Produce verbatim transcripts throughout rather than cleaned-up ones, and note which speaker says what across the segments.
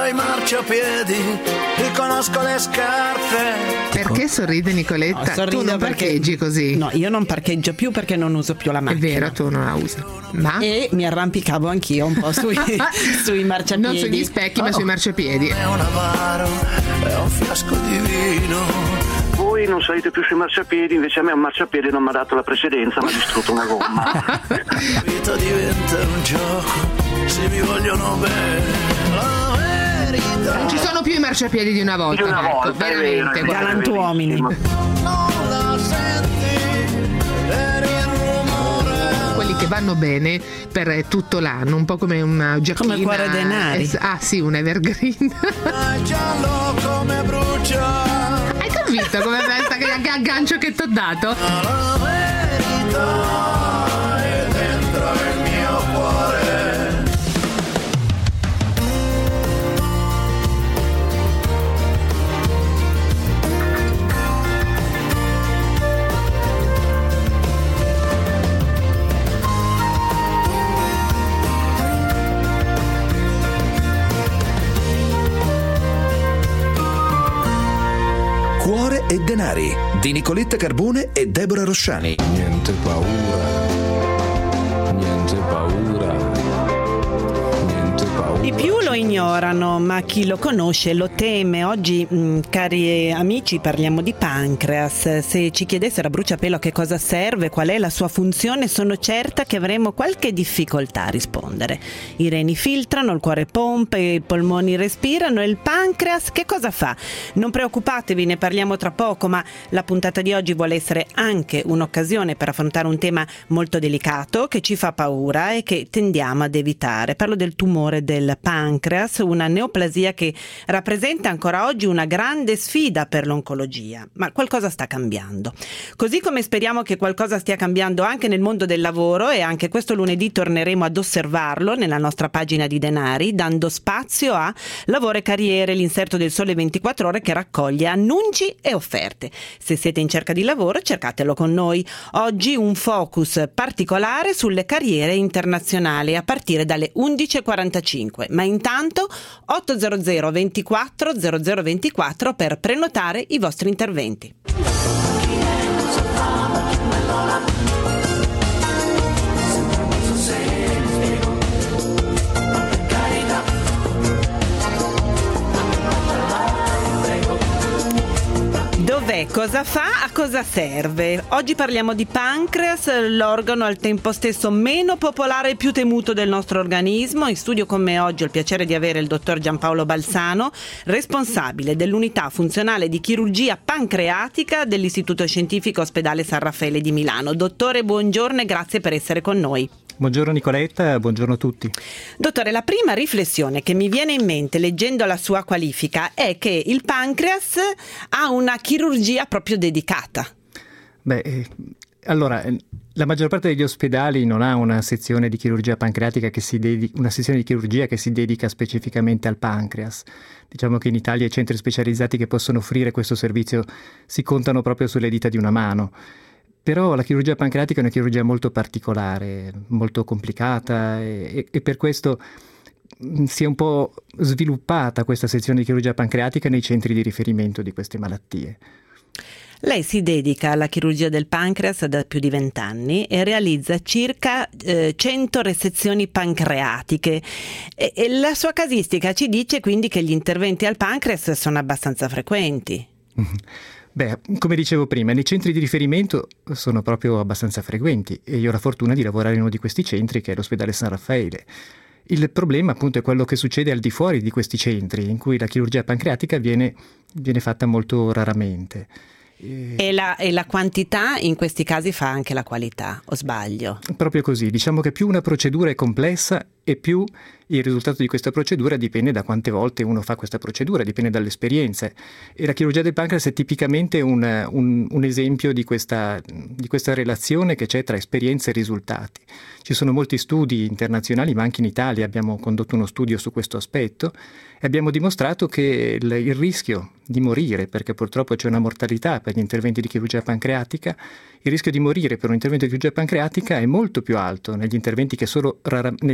Speaker 1: i marciapiedi, riconosco le scarpe.
Speaker 2: Perché sorride Nicoletta?
Speaker 3: No,
Speaker 2: tu non
Speaker 3: perché...
Speaker 2: parcheggi così?
Speaker 3: No, io non parcheggio più perché non uso più la macchina.
Speaker 2: È vero, tu non la usi. Ma?
Speaker 3: E mi arrampicavo anch'io un po' sui, sui marciapiedi.
Speaker 2: Non sugli specchi,
Speaker 3: oh.
Speaker 2: ma sui marciapiedi.
Speaker 1: È un avaro, è un fiasco di vino.
Speaker 4: Voi non salite più sui marciapiedi, invece a me un marciapiede non mi ha dato la precedenza, mi ha distrutto una gomma.
Speaker 1: La vita diventa un gioco, se mi vogliono bene, la verità.
Speaker 2: Non ci sono più i marciapiedi di una volta,
Speaker 4: Di una
Speaker 2: Marco,
Speaker 4: volta, è
Speaker 2: veramente.
Speaker 4: vero, è
Speaker 3: Galantuomini.
Speaker 1: Non la senti per il rumore.
Speaker 2: Quelli che vanno bene per tutto l'anno, un po' come una giacchina.
Speaker 3: Come Cuore Denari.
Speaker 2: Es- ah sì, un evergreen.
Speaker 1: È giallo come brucia.
Speaker 2: Hai capito come pensa che che aggancio che t'ho dato?
Speaker 1: La verità è dentro il mio cuore.
Speaker 5: Cuore e denari di Nicoletta Carbone e Deborah Rosciani.
Speaker 6: Niente paura, niente paura, niente paura.
Speaker 3: I più lo ignorano, ma chi lo conosce lo teme. Oggi, mh, cari amici, parliamo di pancreas. Se ci chiedessero a bruciapelo a che cosa serve, qual è la sua funzione, sono certa che avremo qualche difficoltà a rispondere. I reni filtrano, il cuore pompa, i polmoni respirano e il pancreas che cosa fa? Non preoccupatevi, ne parliamo tra poco, ma la puntata di oggi vuole essere anche un'occasione per affrontare un tema molto delicato che ci fa paura e che tendiamo ad evitare. Parlo del tumore del pancreas, una neoplasia che rappresenta ancora oggi una grande sfida per l'oncologia, ma qualcosa sta cambiando. Così come speriamo che qualcosa stia cambiando anche nel mondo del lavoro, e anche questo lunedì torneremo ad osservarlo nella nostra pagina di Denari, dando spazio a Lavoro e Carriere, l'inserto del Sole ventiquattro Ore che raccoglie annunci e offerte. Se siete in cerca di lavoro, cercatelo con noi. Oggi un focus particolare sulle carriere internazionali a partire dalle undici e quarantacinque. Ma intanto ottocento ventiquattro zero zero ventiquattro per prenotare i vostri interventi. Dov'è, cosa fa, a cosa serve? Oggi parliamo di pancreas, l'organo al tempo stesso meno popolare e più temuto del nostro organismo. In studio con me oggi ho il piacere di avere il dottor Giampaolo Balsano, responsabile dell'unità funzionale di chirurgia pancreatica dell'Istituto Scientifico Ospedale San Raffaele di Milano. Dottore, buongiorno e grazie per essere con noi.
Speaker 7: Buongiorno Nicoletta, buongiorno a tutti.
Speaker 3: Dottore, la prima riflessione che mi viene in mente leggendo la sua qualifica è che il pancreas ha una chirurgia proprio dedicata.
Speaker 7: Beh, eh, allora, la maggior parte degli ospedali non ha una sezione di chirurgia pancreatica che si dedica, una sezione di chirurgia che si dedica specificamente al pancreas. Diciamo che in Italia i centri specializzati che possono offrire questo servizio si contano proprio sulle dita di una mano. Però la chirurgia pancreatica è una chirurgia molto particolare, molto complicata e, e per questo si è un po' sviluppata questa sezione di chirurgia pancreatica nei centri di riferimento di queste malattie.
Speaker 3: Lei si dedica alla chirurgia del pancreas da più di vent'anni e realizza circa eh, cento resezioni pancreatiche e, e la sua casistica ci dice quindi che gli interventi al pancreas sono abbastanza frequenti.
Speaker 7: Beh, come dicevo prima, nei centri di riferimento sono proprio abbastanza frequenti e io ho la fortuna di lavorare in uno di questi centri che è l'ospedale San Raffaele. Il problema appunto è quello che succede al di fuori di questi centri, in cui la chirurgia pancreatica viene, viene fatta molto raramente.
Speaker 3: E la, e la quantità in questi casi fa anche la qualità, o sbaglio?
Speaker 7: Proprio così, diciamo che più una procedura è complessa e più il risultato di questa procedura dipende da quante volte uno fa questa procedura, dipende dalle esperienze. E la chirurgia del pancreas è tipicamente un, un, un esempio di questa, di questa relazione che c'è tra esperienze e risultati. Ci sono molti studi internazionali, ma anche in Italia abbiamo condotto uno studio su questo aspetto e abbiamo dimostrato che il, il rischio di morire, perché purtroppo c'è una mortalità per gli interventi di chirurgia pancreatica, il rischio di morire per un intervento di chirurgia pancreatica è molto più alto negli interventi che solo rara, negli, negli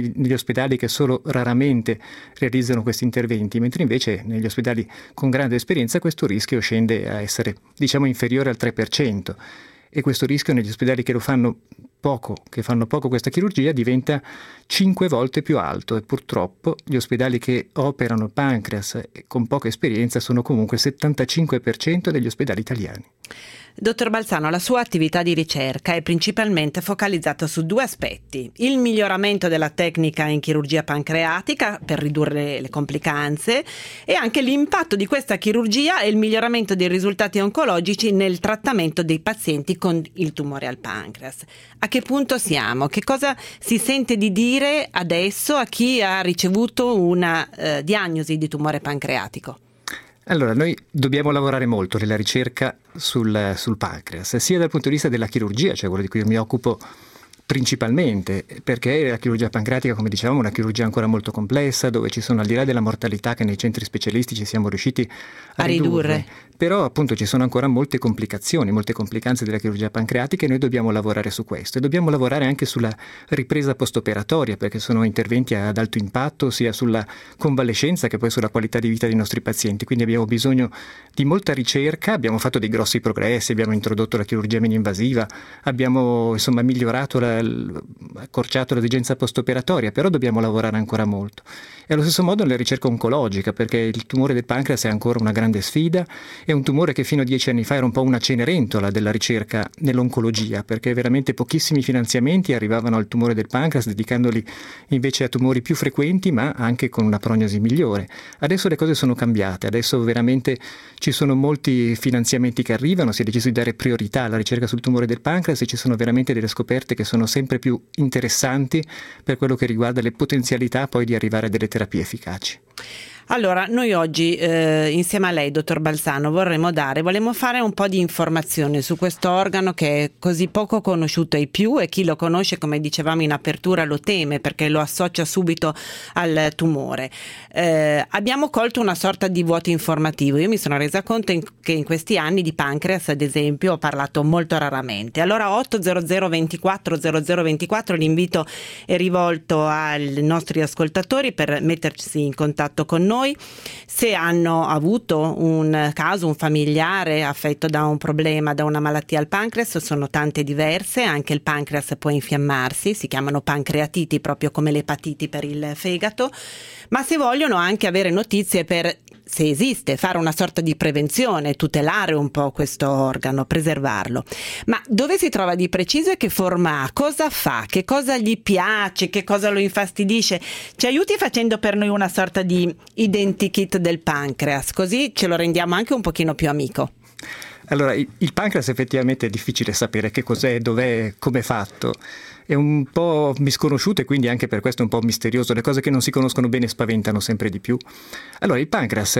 Speaker 7: ospedali che solo raramente realizzano questi interventi, mentre invece negli ospedali con grande esperienza questo rischio scende a essere, diciamo, inferiore al tre per cento. E questo rischio negli ospedali che lo fanno poco, che fanno poco questa chirurgia, diventa cinque volte più alto, e purtroppo gli ospedali che operano il pancreas con poca esperienza sono comunque il settantacinque per cento degli ospedali italiani.
Speaker 3: Dottor Balzano, la sua attività di ricerca è principalmente focalizzata su due aspetti: il miglioramento della tecnica in chirurgia pancreatica per ridurre le complicanze, e anche l'impatto di questa chirurgia e il miglioramento dei risultati oncologici nel trattamento dei pazienti con il tumore al pancreas. A che punto siamo? Che cosa si sente di dire adesso a chi ha ricevuto una eh, diagnosi di tumore pancreatico?
Speaker 7: Allora, noi dobbiamo lavorare molto nella ricerca sul, sul pancreas, sia dal punto di vista della chirurgia, cioè quello di cui io mi occupo principalmente, perché la chirurgia pancreatica, come dicevamo, è una chirurgia ancora molto complessa, dove ci sono, al di là della mortalità che nei centri specialistici siamo riusciti a, a ridurre, ridurre, però appunto ci sono ancora molte complicazioni, molte complicanze della chirurgia pancreatica, e noi dobbiamo lavorare su questo, e dobbiamo lavorare anche sulla ripresa post-operatoria, perché sono interventi ad alto impatto sia sulla convalescenza che poi sulla qualità di vita dei nostri pazienti, quindi abbiamo bisogno di molta ricerca. Abbiamo fatto dei grossi progressi, abbiamo introdotto la chirurgia meno-invasiva, abbiamo insomma migliorato la accorciato l'esigenza post-operatoria, però dobbiamo lavorare ancora molto. E allo stesso modo nella ricerca oncologica, perché il tumore del pancreas è ancora una grande sfida, è un tumore che fino a dieci anni fa era un po' una cenerentola della ricerca nell'oncologia, perché veramente pochissimi finanziamenti arrivavano al tumore del pancreas, dedicandoli invece a tumori più frequenti ma anche con una prognosi migliore. Adesso le cose sono cambiate, adesso veramente ci sono molti finanziamenti che arrivano, si è deciso di dare priorità alla ricerca sul tumore del pancreas, e ci sono veramente delle scoperte che sono sempre più interessanti per quello che riguarda le potenzialità poi di arrivare a delle terapie efficaci.
Speaker 3: Allora, noi oggi eh, insieme a lei, dottor Balzano, vorremmo dare, volemmo fare un po' di informazione su questo organo che è così poco conosciuto ai più, e chi lo conosce, come dicevamo in apertura, lo teme perché lo associa subito al tumore. Eh, abbiamo colto una sorta di vuoto informativo. Io mi sono resa conto in, che in questi anni di pancreas, ad esempio, ho parlato molto raramente. Allora otto zero zero ventiquattro zero zero ventiquattro, l'invito è rivolto ai nostri ascoltatori per mettersi in contatto con noi. Noi, se hanno avuto un caso, un familiare affetto da un problema, da una malattia al pancreas, sono tante diverse, anche il pancreas può infiammarsi, si chiamano pancreatiti proprio come l'epatiti per il fegato, ma se vogliono anche avere notizie per, se esiste, fare una sorta di prevenzione, tutelare un po' questo organo, preservarlo. Ma dove si trova di preciso e che forma ha? Cosa fa? Che cosa gli piace? Che cosa lo infastidisce? Ci aiuti facendo per noi una sorta di identikit del pancreas, così ce lo rendiamo anche un pochino più amico.
Speaker 7: Allora, il pancreas effettivamente è difficile sapere che cos'è, dov'è, come è fatto. È un po' misconosciuto e quindi anche per questo è un po' misterioso. Le cose che non si conoscono bene spaventano sempre di più. Allora, il pancreas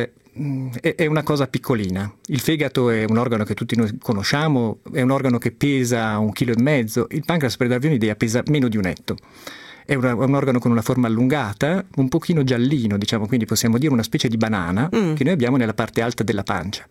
Speaker 7: è, è una cosa piccolina. Il fegato è un organo che tutti noi conosciamo, è un organo che pesa un chilo e mezzo. Il pancreas, per darvi un'idea, pesa meno di un etto. È una, un organo con una forma allungata, un pochino giallino, diciamo, quindi possiamo dire una specie di banana mm. che noi abbiamo nella parte alta della pancia.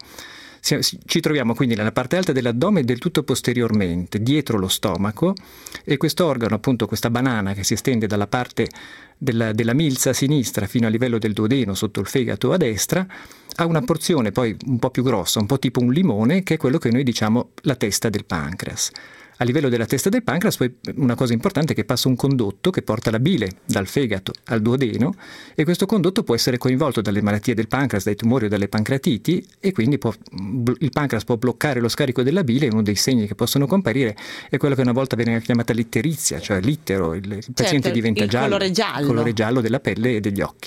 Speaker 7: Ci troviamo quindi nella parte alta dell'addome, del tutto posteriormente, dietro lo stomaco, e questo organo, appunto questa banana che si estende dalla parte della, della milza a sinistra fino a livello del duodeno sotto il fegato a destra, ha una porzione poi un po' più grossa, un po' tipo un limone, che è quello che noi diciamo la testa del pancreas. A livello della testa del pancreas poi una cosa importante è che passa un condotto che porta la bile dal fegato al duodeno, e questo condotto può essere coinvolto dalle malattie del pancreas, dai tumori o dalle pancreatiti, e quindi può, il pancreas può bloccare lo scarico della bile. Uno dei segni che possono comparire è quello che una volta veniva chiamata litterizia, cioè l'ittero, il, il paziente certo, diventa
Speaker 3: il
Speaker 7: giallo,
Speaker 3: colore giallo,
Speaker 7: il colore giallo della pelle e degli occhi.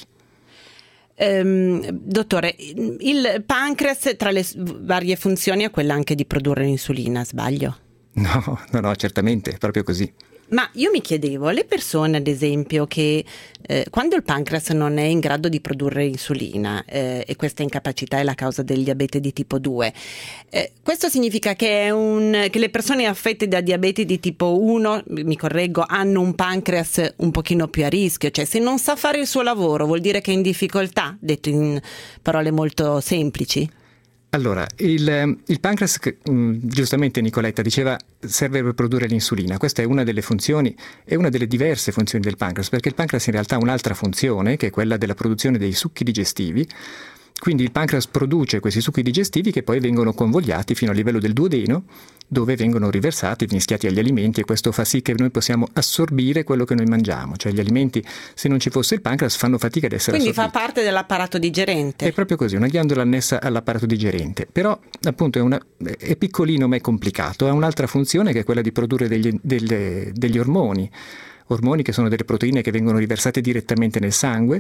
Speaker 3: Um, dottore, il pancreas tra le varie funzioni ha quella anche di produrre l'insulina, sbaglio?
Speaker 7: No, no, no, certamente, è proprio così.
Speaker 3: Ma io mi chiedevo, le persone ad esempio che eh, quando il pancreas non è in grado di produrre insulina eh, e questa incapacità è la causa del diabete di tipo due, eh, questo significa che, è un, che le persone affette da diabete di tipo uno, mi correggo, hanno un pancreas un pochino più a rischio, cioè se non sa fare il suo lavoro vuol dire che è in difficoltà, detto in parole molto semplici?
Speaker 7: Allora, il, il pancreas, giustamente Nicoletta diceva, serve per produrre l'insulina. Questa è una delle funzioni, è una delle diverse funzioni del pancreas, perché il pancreas in realtà ha un'altra funzione, che è quella della produzione dei succhi digestivi. Quindi il pancreas produce questi succhi digestivi che poi vengono convogliati fino a livello del duodeno, dove vengono riversati, mischiati agli alimenti, e questo fa sì che noi possiamo assorbire quello che noi mangiamo. Cioè gli alimenti, se non ci fosse il pancreas, fanno fatica ad essere
Speaker 3: Quindi
Speaker 7: assorbiti.
Speaker 3: fa parte dell'apparato digerente.
Speaker 7: È proprio così, una ghiandola annessa all'apparato digerente. Però appunto è, una, è piccolino ma è complicato. Ha un'altra funzione che è quella di produrre degli, delle, degli ormoni. Ormoni che sono delle proteine che vengono riversate direttamente nel sangue,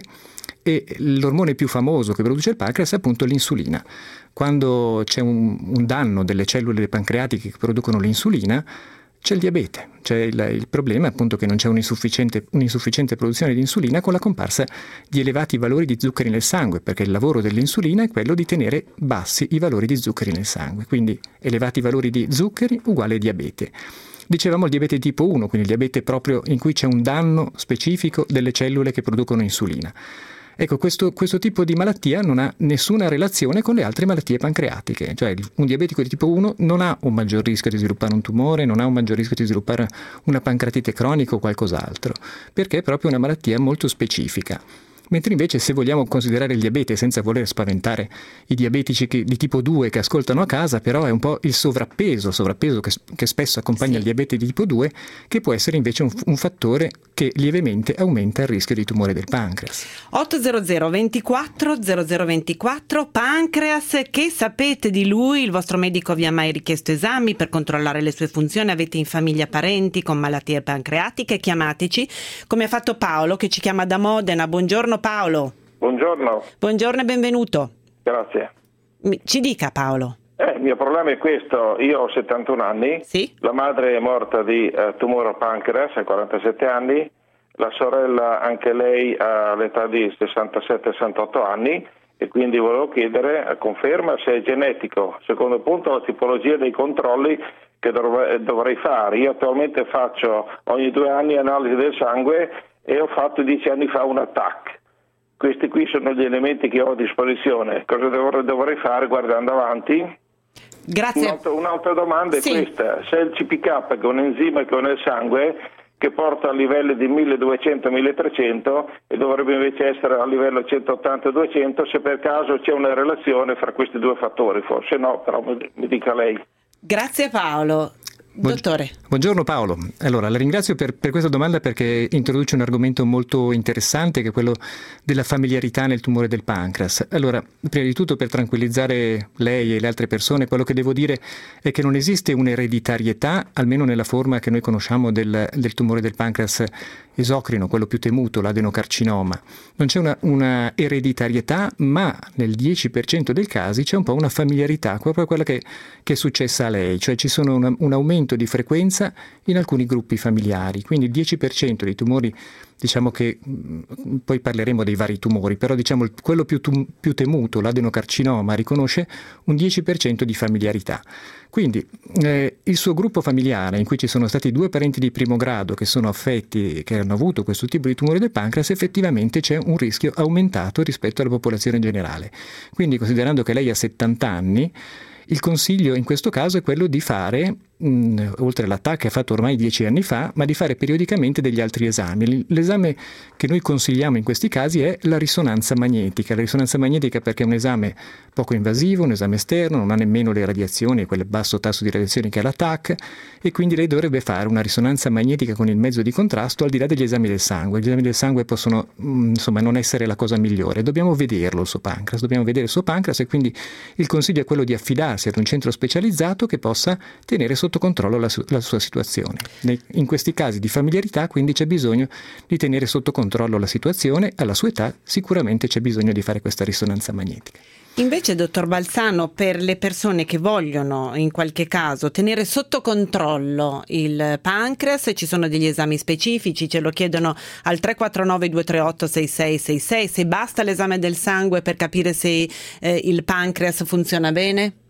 Speaker 7: e l'ormone più famoso che produce il pancreas è appunto l'insulina. Quando c'è un, un danno delle cellule pancreatiche che producono l'insulina, c'è il diabete. C'è il, il problema appunto che non c'è un'insufficiente, un'insufficiente produzione di insulina, con la comparsa di elevati valori di zuccheri nel sangue, perché il lavoro dell'insulina è quello di tenere bassi i valori di zuccheri nel sangue. Quindi elevati valori di zuccheri uguale diabete. Dicevamo il diabete tipo uno, quindi il diabete proprio in cui c'è un danno specifico delle cellule che producono insulina. Ecco, questo, questo tipo di malattia non ha nessuna relazione con le altre malattie pancreatiche, cioè un diabetico di tipo uno non ha un maggior rischio di sviluppare un tumore, non ha un maggior rischio di sviluppare una pancreatite cronica o qualcos'altro, perché è proprio una malattia molto specifica. Mentre invece, se vogliamo considerare il diabete senza voler spaventare i diabetici che, di tipo due che ascoltano a casa, però è un po' il sovrappeso, sovrappeso che, che spesso accompagna sì. il diabete di tipo due, che può essere invece un, un fattore che lievemente aumenta il rischio di tumore del pancreas.
Speaker 3: ottocento ventiquattro zero zero ventiquattro, pancreas, che sapete di lui? Il vostro medico vi ha mai richiesto esami per controllare le sue funzioni? Avete in famiglia parenti con malattie pancreatiche? Chiamateci, come ha fatto Paolo, che ci chiama da Modena. Buongiorno Paolo.
Speaker 8: Buongiorno.
Speaker 3: Buongiorno e benvenuto.
Speaker 8: Grazie.
Speaker 3: Ci dica Paolo.
Speaker 8: Eh, il mio problema è questo: io ho settantuno anni,
Speaker 3: sì?
Speaker 8: La madre è morta di uh, tumore al pancreas a quarantasette anni, la sorella anche lei all'età di sessantasette sessantotto anni, e quindi volevo chiedere, conferma se è genetico. Secondo punto, la tipologia dei controlli che dov- dovrei fare. Io attualmente faccio ogni due anni analisi del sangue e ho fatto dieci anni fa un A T A C. Questi qui sono gli elementi che ho a disposizione. Cosa dovrei, dovrei fare guardando avanti?
Speaker 3: Grazie.
Speaker 8: Un'altra, un'altra domanda è sì. questa: se il C P K, che è un enzima che ho nel sangue, che porta a livelli di milleduecento milletrecento e dovrebbe invece essere a livello centottanta duecento, se per caso c'è una relazione fra questi due fattori, forse no, però mi, mi dica lei.
Speaker 3: Grazie Paolo. Dottore.
Speaker 7: Buongiorno Paolo. Allora, la ringrazio per, per questa domanda, perché introduce un argomento molto interessante, che è quello della familiarità nel tumore del pancreas. Allora, prima di tutto, per tranquillizzare lei e le altre persone, quello che devo dire è che non esiste un'ereditarietà, almeno nella forma che noi conosciamo del, del tumore del pancreas esocrino, quello più temuto, l'adenocarcinoma. Non c'è una, una ereditarietà, ma nel dieci per cento dei casi c'è un po' una familiarità, proprio quella che, che è successa a lei, cioè ci sono una, un aumento di frequenza in alcuni gruppi familiari. Quindi il dieci per cento dei tumori, diciamo che poi parleremo dei vari tumori, però diciamo quello più, tum, più temuto, l'adenocarcinoma, riconosce un dieci per cento di familiarità. Quindi eh, il suo gruppo familiare, in cui ci sono stati due parenti di primo grado che sono affetti, che hanno avuto questo tipo di tumore del pancreas, effettivamente c'è un rischio aumentato rispetto alla popolazione generale. Quindi, considerando che lei ha settanta anni, il consiglio in questo caso è quello di fare, mh, oltre all'A T A C che ha fatto ormai dieci anni fa, ma di fare periodicamente degli altri esami. L'esame che noi consigliamo in questi casi è la risonanza magnetica. La risonanza magnetica perché è un esame poco invasivo, un esame esterno, non ha nemmeno le radiazioni, quel basso tasso di radiazioni che ha l'A T A C, e quindi lei dovrebbe fare una risonanza magnetica con il mezzo di contrasto, al di là degli esami del sangue. Gli esami del sangue possono mh, insomma non essere la cosa migliore. Dobbiamo vederlo il suo pancreas, dobbiamo vedere il suo pancreas, e quindi il consiglio è quello di affidare ad un centro specializzato che possa tenere sotto controllo la, su- la sua situazione. In questi casi di familiarità, quindi, c'è bisogno di tenere sotto controllo la situazione. Alla sua età sicuramente c'è bisogno di fare questa risonanza magnetica.
Speaker 3: Invece, dottor Balzano, per le persone che vogliono in qualche caso tenere sotto controllo il pancreas, ci sono degli esami specifici, ce lo chiedono al tre quattro nove due tre otto sei sei sei sei, se basta l'esame del sangue per capire se eh, il pancreas funziona bene?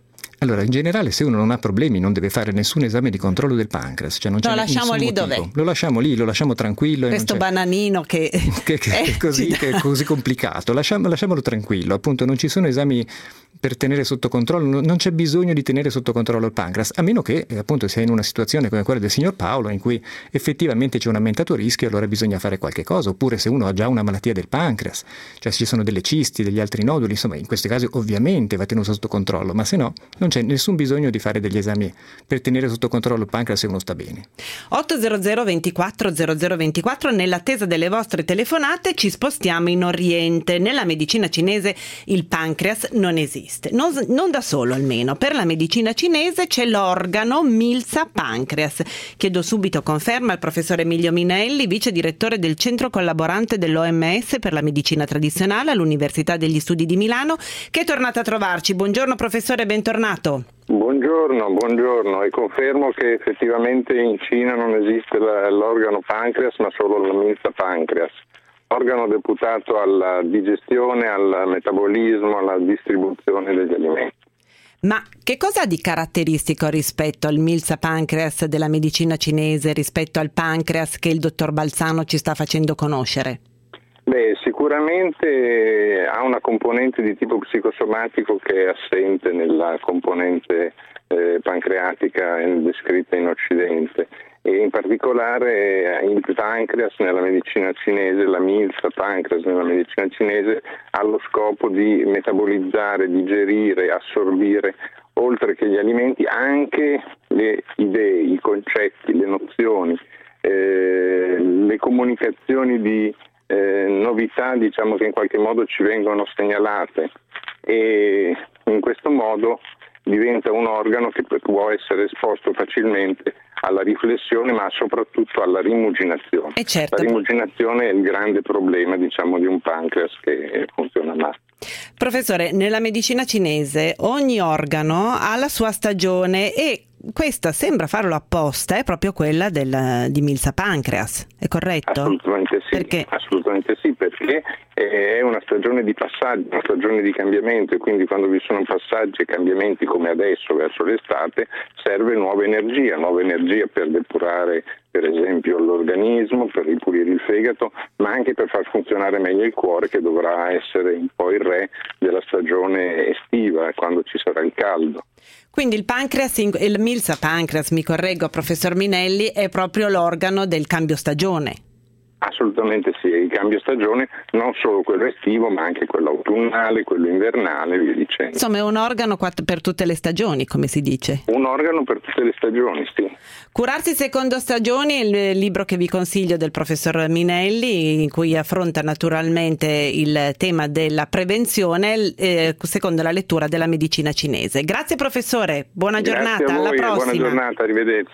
Speaker 7: Allora, in generale, se uno non ha problemi non deve fare nessun esame di controllo del pancreas, cioè non c'è
Speaker 3: lo lasciamo
Speaker 7: nessun
Speaker 3: lì
Speaker 7: motivo.
Speaker 3: dov'è?
Speaker 7: Lo lasciamo lì, lo lasciamo tranquillo.
Speaker 3: Questo
Speaker 7: e non c'è...
Speaker 3: bananino che,
Speaker 7: che, che,
Speaker 3: eh,
Speaker 7: è così, che è così complicato, lasciamo, lasciamolo tranquillo, appunto non ci sono esami per tenere sotto controllo, non c'è bisogno di tenere sotto controllo il pancreas, a meno che eh, appunto sia in una situazione come quella del signor Paolo in cui effettivamente c'è un aumentato rischio, allora bisogna fare qualche cosa, oppure se uno ha già una malattia del pancreas, cioè se ci sono delle cisti, degli altri noduli, insomma in questi casi ovviamente va tenuto sotto controllo, ma se no non c'è nessun bisogno di fare degli esami per tenere sotto controllo il pancreas se uno sta bene.
Speaker 3: otto zero zero ventiquattro zero zero ventiquattro, nell'attesa delle vostre telefonate ci spostiamo in Oriente. Nella medicina cinese il pancreas non esiste. Non, non da solo almeno, per la medicina cinese c'è l'organo Milza Pancreas. Chiedo subito conferma al professor Emilio Minelli, vice direttore del centro collaborante dell'O M S per la medicina tradizionale all'Università degli Studi di Milano, che è tornato a trovarci. Buongiorno professore, bentornato.
Speaker 8: Buongiorno, buongiorno, e confermo che effettivamente in Cina non esiste la, l'organo pancreas ma solo la Milza Pancreas. Organo deputato alla digestione, al metabolismo, alla distribuzione degli alimenti.
Speaker 3: Ma che cosa ha di caratteristico rispetto al Milza Pancreas della medicina cinese, rispetto al pancreas che il dottor Balzano ci sta facendo conoscere?
Speaker 8: Beh, sicuramente ha una componente di tipo psicosomatico che è assente nella componente eh, pancreatica descritta in Occidente. E in particolare il pancreas nella medicina cinese, la Milza Pancreas nella medicina cinese ha lo scopo di metabolizzare, digerire, assorbire, oltre che gli alimenti, anche le idee, i concetti, le nozioni, eh, le comunicazioni di eh, novità, diciamo, che in qualche modo ci vengono segnalate, e in questo modo diventa un organo che può essere esposto facilmente alla riflessione, ma soprattutto alla rimuginazione.
Speaker 3: E certo.
Speaker 8: La rimuginazione è il grande problema, diciamo, di un pancreas che funziona male.
Speaker 3: Professore, nella medicina cinese ogni organo ha la sua stagione e questa sembra farlo apposta, è proprio quella del, di Milza Pancreas, è corretto?
Speaker 8: Assolutamente sì,
Speaker 3: perché?
Speaker 8: assolutamente sì, perché è una stagione di passaggio, una stagione di cambiamento, e quindi quando vi sono passaggi e cambiamenti come adesso verso l'estate serve nuova energia, nuova energia per depurare per esempio l'organismo, per ripulire il fegato, ma anche per far funzionare meglio il cuore, che dovrà essere un po' il re della stagione estiva, quando ci sarà il caldo.
Speaker 3: Quindi il pancreas, il Milza Pancreas, mi correggo professor Minelli, è proprio l'organo del cambio stagione.
Speaker 8: Assolutamente sì, il cambio stagione, non solo quello estivo ma anche quello autunnale, quello invernale, via dicendo.
Speaker 3: Insomma è un organo per tutte le stagioni, come si dice.
Speaker 8: Un organo per tutte le stagioni, sì.
Speaker 3: Curarsi secondo stagioni è il libro che vi consiglio del professor Minelli, in cui affronta naturalmente il tema della prevenzione eh, secondo la lettura della medicina cinese. Grazie professore, buona
Speaker 8: Grazie
Speaker 3: giornata,
Speaker 8: a voi,
Speaker 3: alla prossima.
Speaker 8: Buona giornata, arrivederci.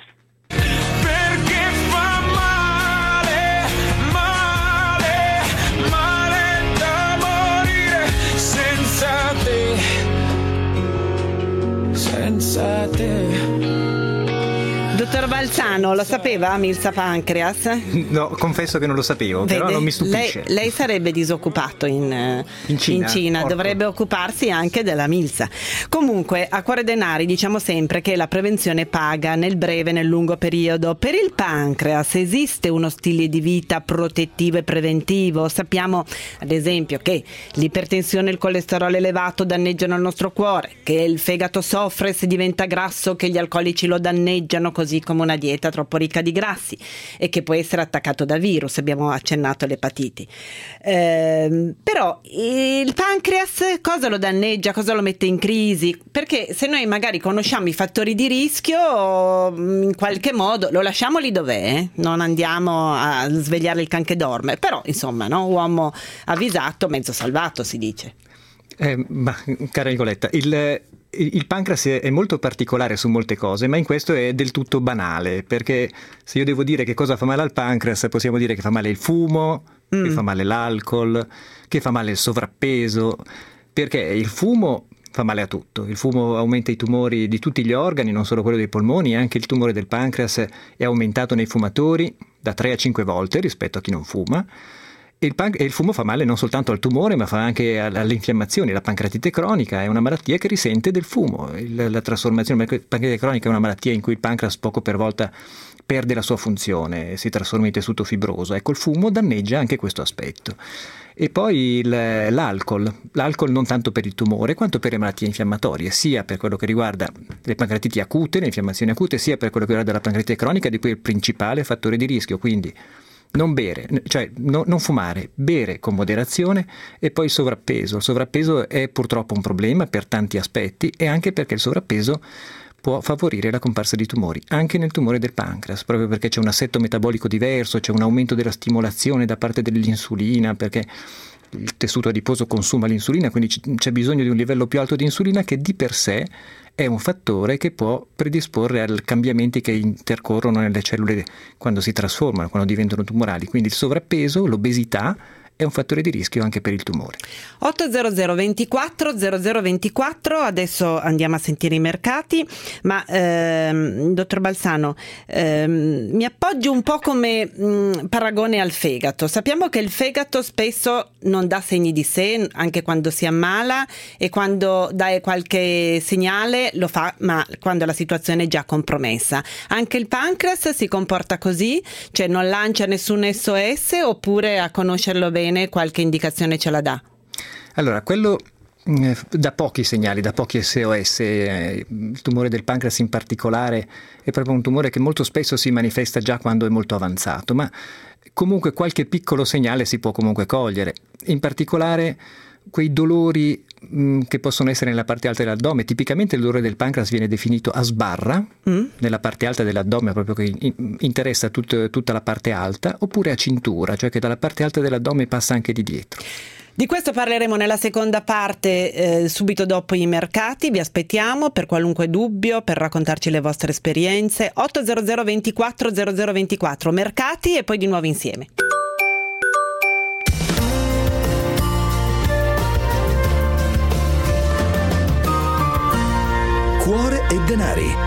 Speaker 1: Senza te.
Speaker 3: Dottor Balzano, lo sapeva Milza Pancreas?
Speaker 7: No, confesso che non lo sapevo,
Speaker 3: Vede,
Speaker 7: però non mi stupisce.
Speaker 3: Lei, lei sarebbe disoccupato in,
Speaker 7: in Cina,
Speaker 3: in Cina. Dovrebbe occuparsi anche della Milza. Comunque, a Cuore Denari diciamo sempre che la prevenzione paga nel breve e nel lungo periodo. Per il pancreas esiste uno stile di vita protettivo e preventivo. Sappiamo ad esempio che l'ipertensione e il colesterolo elevato danneggiano il nostro cuore, che il fegato soffre se diventa grasso, che gli alcolici lo danneggiano, così come una dieta troppo ricca di grassi, e che può essere attaccato da virus, abbiamo accennato all'epatiti. Eh, però il pancreas cosa lo danneggia, cosa lo mette in crisi? Perché se noi magari conosciamo i fattori di rischio, in qualche modo lo lasciamo lì dov'è, eh? Non andiamo a svegliare il can che dorme, però insomma, no? Uomo avvisato, mezzo salvato, si dice.
Speaker 7: Eh, ma cara Nicoletta, il Il pancreas è molto particolare su molte cose, ma in questo è del tutto banale, perché se io devo dire che cosa fa male al pancreas, possiamo dire che fa male il fumo, mm. che fa male l'alcol, che fa male il sovrappeso, perché il fumo fa male a tutto. Il fumo aumenta i tumori di tutti gli organi, non solo quello dei polmoni, anche il tumore del pancreas è aumentato nei fumatori da tre a cinque volte rispetto a chi non fuma. E il, pan- e il fumo fa male non soltanto al tumore, ma fa anche alle infiammazioni. La pancreatite cronica è una malattia che risente del fumo. Il, la trasformazione la pancreatite cronica è una malattia in cui il pancreas poco per volta perde la sua funzione, si trasforma in tessuto fibroso. Ecco, il fumo danneggia anche questo aspetto. E poi il, l'alcol, l'alcol non tanto per il tumore quanto per le malattie infiammatorie, sia per quello che riguarda le pancreatiti acute, le infiammazioni acute, sia per quello che riguarda la pancreatite cronica, di cui è il principale fattore di rischio. Quindi non bere, cioè no, non fumare, bere con moderazione. E poi il sovrappeso. Il sovrappeso è purtroppo un problema per tanti aspetti, e anche perché il sovrappeso può favorire la comparsa di tumori, anche nel tumore del pancreas, proprio perché c'è un assetto metabolico diverso, c'è un aumento della stimolazione da parte dell'insulina, perché il tessuto adiposo consuma l'insulina, quindi c'è bisogno di un livello più alto di insulina, che di per sé è un fattore che può predisporre ai cambiamenti che intercorrono nelle cellule quando si trasformano, quando diventano tumorali. Quindi il sovrappeso, l'obesità è un fattore di rischio anche per il tumore.
Speaker 3: otto zero zero ventiquattro zero zero ventiquattro, adesso andiamo a sentire i mercati, ma ehm, dottor Balsano, ehm, mi appoggio un po' come mh, paragone al fegato. Sappiamo che il fegato spesso non dà segni di sé anche quando si ammala, e quando dà qualche segnale lo fa, ma quando la situazione è già compromessa. Anche il pancreas si comporta così, cioè non lancia nessun S O S, oppure a conoscerlo bene qualche indicazione ce la dà?
Speaker 7: Allora, quello eh, da pochi segnali, da pochi S O S. Eh, il tumore del pancreas in particolare è proprio un tumore che molto spesso si manifesta già quando è molto avanzato, ma comunque qualche piccolo segnale si può comunque cogliere. In particolare quei dolori mh, che possono essere nella parte alta dell'addome. Tipicamente il dolore del pancreas viene definito a sbarra, mm. nella parte alta dell'addome, proprio che in, interessa tut, tutta la parte alta, oppure a cintura, cioè che dalla parte alta dell'addome passa anche di dietro.
Speaker 3: Di questo parleremo nella seconda parte, eh, subito dopo i mercati. Vi aspettiamo per qualunque dubbio, per raccontarci le vostre esperienze. otto zero zero ventiquattro zero zero ventiquattro, mercati, e poi di nuovo insieme.
Speaker 5: Cuore e denari.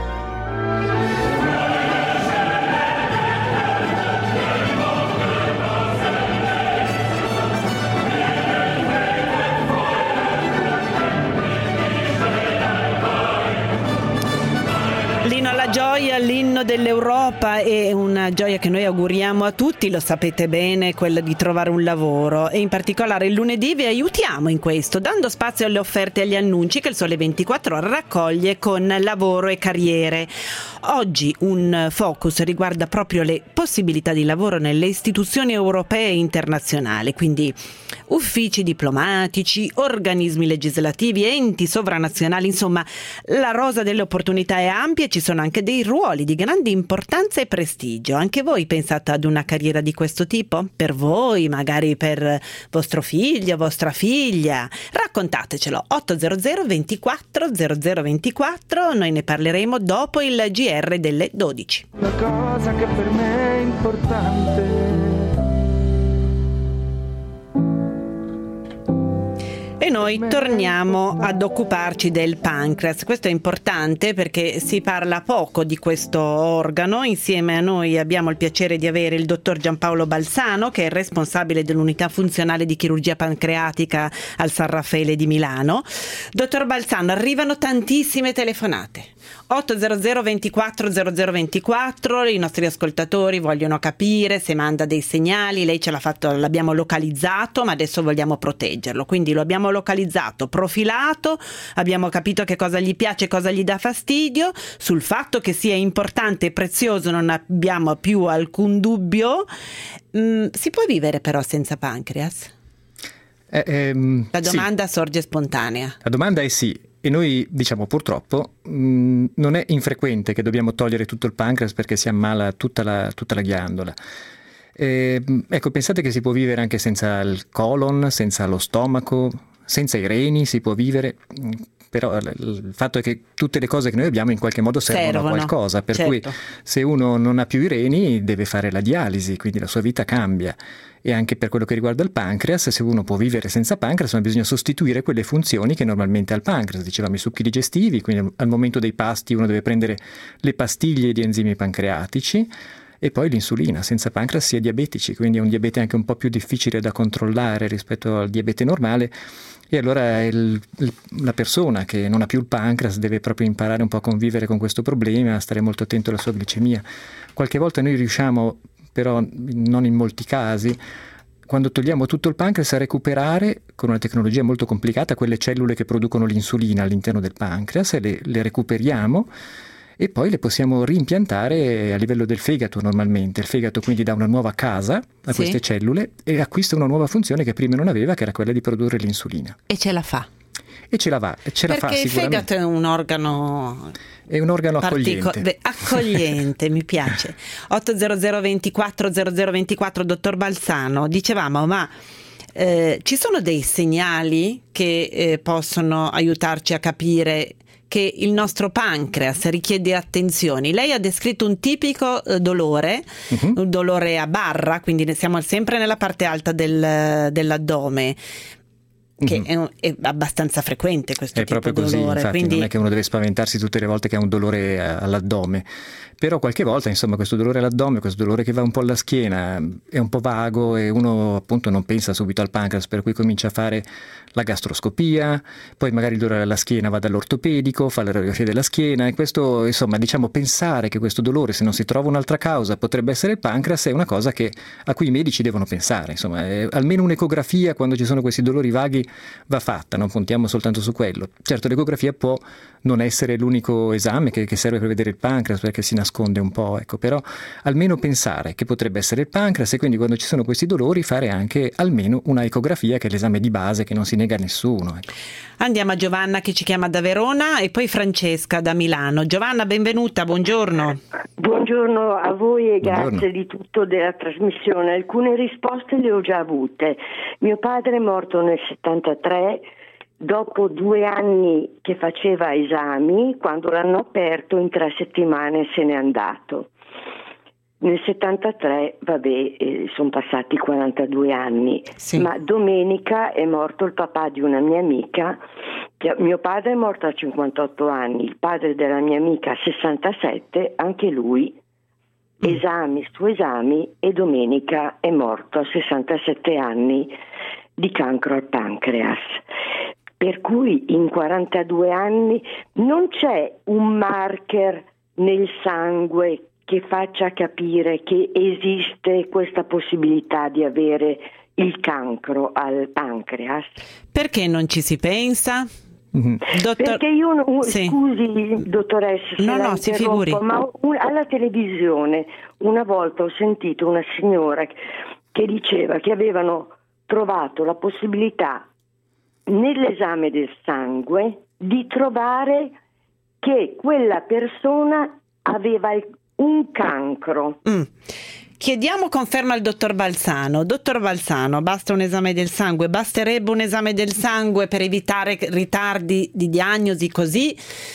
Speaker 3: L'inno alla gioia, l'inno dell'Europa, è una gioia che noi auguriamo a tutti, lo sapete bene, quella di trovare un lavoro, e in particolare il lunedì vi aiutiamo in questo, dando spazio alle offerte e agli annunci che il Sole ventiquattro Ore raccoglie con lavoro e carriere. Oggi un focus riguarda proprio le possibilità di lavoro nelle istituzioni europee e internazionali, quindi uffici diplomatici, organismi legislativi, enti sovranazionali, insomma la rosa delle opportunità è ampia e ci sono anche dei ruoli di grande importanza e prestigio. Anche voi pensate ad una carriera di questo tipo? Per voi, magari per vostro figlio, vostra figlia? Raccontatecelo. otto zero zero ventiquattro zero zero ventiquattro, noi ne parleremo dopo il G R delle dodici.
Speaker 1: La cosa che per me è importante.
Speaker 3: E noi torniamo ad occuparci del pancreas. Questo è importante perché si parla poco di questo organo. Insieme a noi abbiamo il piacere di avere il dottor Giampaolo Balsano, che è responsabile dell'unità funzionale di chirurgia pancreatica al San Raffaele di Milano. Dottor Balsano, arrivano tantissime telefonate. otto zero zero ventiquattro zero zero ventiquattro, i nostri ascoltatori vogliono capire se manda dei segnali. Lei ce l'ha fatto, l'abbiamo localizzato, ma adesso vogliamo proteggerlo, quindi lo abbiamo localizzato, profilato, abbiamo capito che cosa gli piace, cosa gli dà fastidio. Sul fatto che sia importante e prezioso non abbiamo più alcun dubbio. Mm, si può vivere però senza pancreas?
Speaker 7: Eh, ehm,
Speaker 3: La domanda
Speaker 7: sì.
Speaker 3: sorge spontanea.
Speaker 7: La domanda è sì. E noi diciamo purtroppo mh, non è infrequente che dobbiamo togliere tutto il pancreas perché si ammala tutta la, tutta la ghiandola. E, ecco, pensate che si può vivere anche senza il colon, senza lo stomaco, senza i reni, si può vivere, però il fatto è che tutte le cose che noi abbiamo in qualche modo servono, servono. a qualcosa, per certo. cui se uno non ha più i reni deve fare la dialisi, quindi la sua vita cambia. E anche per quello che riguarda il pancreas, se uno può vivere senza pancreas, ma bisogna sostituire quelle funzioni che normalmente ha il pancreas. Dicevamo i succhi digestivi, quindi al momento dei pasti uno deve prendere le pastiglie di enzimi pancreatici, E poi l'insulina, senza pancreas si è diabetici, quindi è un diabete anche un po' più difficile da controllare rispetto al diabete normale, e allora il, il, la persona che non ha più il pancreas deve proprio imparare un po' a convivere con questo problema, a stare molto attento alla sua glicemia. Qualche volta noi riusciamo, però non in molti casi, quando togliamo tutto il pancreas, a recuperare con una tecnologia molto complicata quelle cellule che producono l'insulina all'interno del pancreas, e le, le recuperiamo e poi le possiamo rimpiantare a livello del fegato normalmente. Il fegato quindi dà una nuova casa a
Speaker 3: sì.
Speaker 7: queste cellule e acquista una nuova funzione che prima non aveva, che era quella di produrre l'insulina.
Speaker 3: E ce la fa.
Speaker 7: E ce la va, ce la fa
Speaker 3: Perché il fegato è un organo...
Speaker 7: È un organo
Speaker 3: partico-
Speaker 7: accogliente.
Speaker 3: Accogliente, mi piace. otto zero zero ventiquattro zero zero ventiquattro, dottor Balzano, dicevamo, ma eh, ci sono dei segnali che eh, possono aiutarci a capire che il nostro pancreas richiede attenzioni? Lei ha descritto un tipico eh, dolore, uh-huh. un dolore a barra, quindi siamo sempre nella parte alta del, dell'addome, che mm-hmm. è, è abbastanza frequente questo
Speaker 7: è
Speaker 3: tipo di
Speaker 7: dolore. È proprio così, infatti
Speaker 3: quindi...
Speaker 7: non è che uno deve spaventarsi tutte le volte che ha un dolore all'addome, però qualche volta insomma questo dolore all'addome, questo dolore che va un po' alla schiena è un po' vago e uno appunto non pensa subito al pancreas, per cui comincia a fare la gastroscopia, poi magari il dolore alla schiena va dall'ortopedico, fa la radiografia della schiena, e questo insomma diciamo pensare che questo dolore, se non si trova un'altra causa, potrebbe essere il pancreas, è una cosa che, a cui i medici devono pensare, insomma è, almeno un'ecografia quando ci sono questi dolori vaghi va fatta, non puntiamo soltanto su quello. Certo, l'ecografia può non essere l'unico esame che, che serve per vedere il pancreas, perché si nasconde un po', ecco, però almeno pensare che potrebbe essere il pancreas, e quindi quando ci sono questi dolori fare anche almeno una ecografia, che è l'esame di base che non si nega a nessuno, ecco.
Speaker 3: Andiamo a Giovanna che ci chiama da Verona e poi Francesca da Milano. Giovanna, benvenuta, buongiorno.
Speaker 9: Buongiorno a voi e
Speaker 7: Buongiorno.
Speaker 9: grazie di tutto della trasmissione. Alcune risposte le ho già avute. Mio padre è morto nel settantatré, dopo due anni che faceva esami, quando l'hanno aperto in tre settimane se n'è andato. Nel settantatré, vabbè, eh, sono passati quarantadue anni,
Speaker 3: sì.
Speaker 9: ma domenica è morto il papà di una mia amica. Mio padre è morto a cinquantotto anni, il padre della mia amica a sessantasette, anche lui, mm. esami su esami, e domenica è morto a sessantasette anni di cancro al pancreas. Per cui in quarantadue anni non c'è un marker nel sangue che faccia capire che esiste questa possibilità di avere il cancro al pancreas.
Speaker 3: Perché non ci si pensa?
Speaker 7: Mm-hmm.
Speaker 3: Dottor...
Speaker 9: Perché io, un,
Speaker 3: sì.
Speaker 9: scusi dottoressa, se
Speaker 3: no,
Speaker 9: la
Speaker 3: no, si figuri.
Speaker 9: ma un, alla televisione una volta ho sentito una signora che diceva che avevano trovato la possibilità nell'esame del sangue di trovare che quella persona aveva il un cancro.
Speaker 3: Mm. Chiediamo conferma al dottor Balzano. Dottor Balzano, basta un esame del sangue? Basterebbe un esame del sangue per evitare ritardi di diagnosi così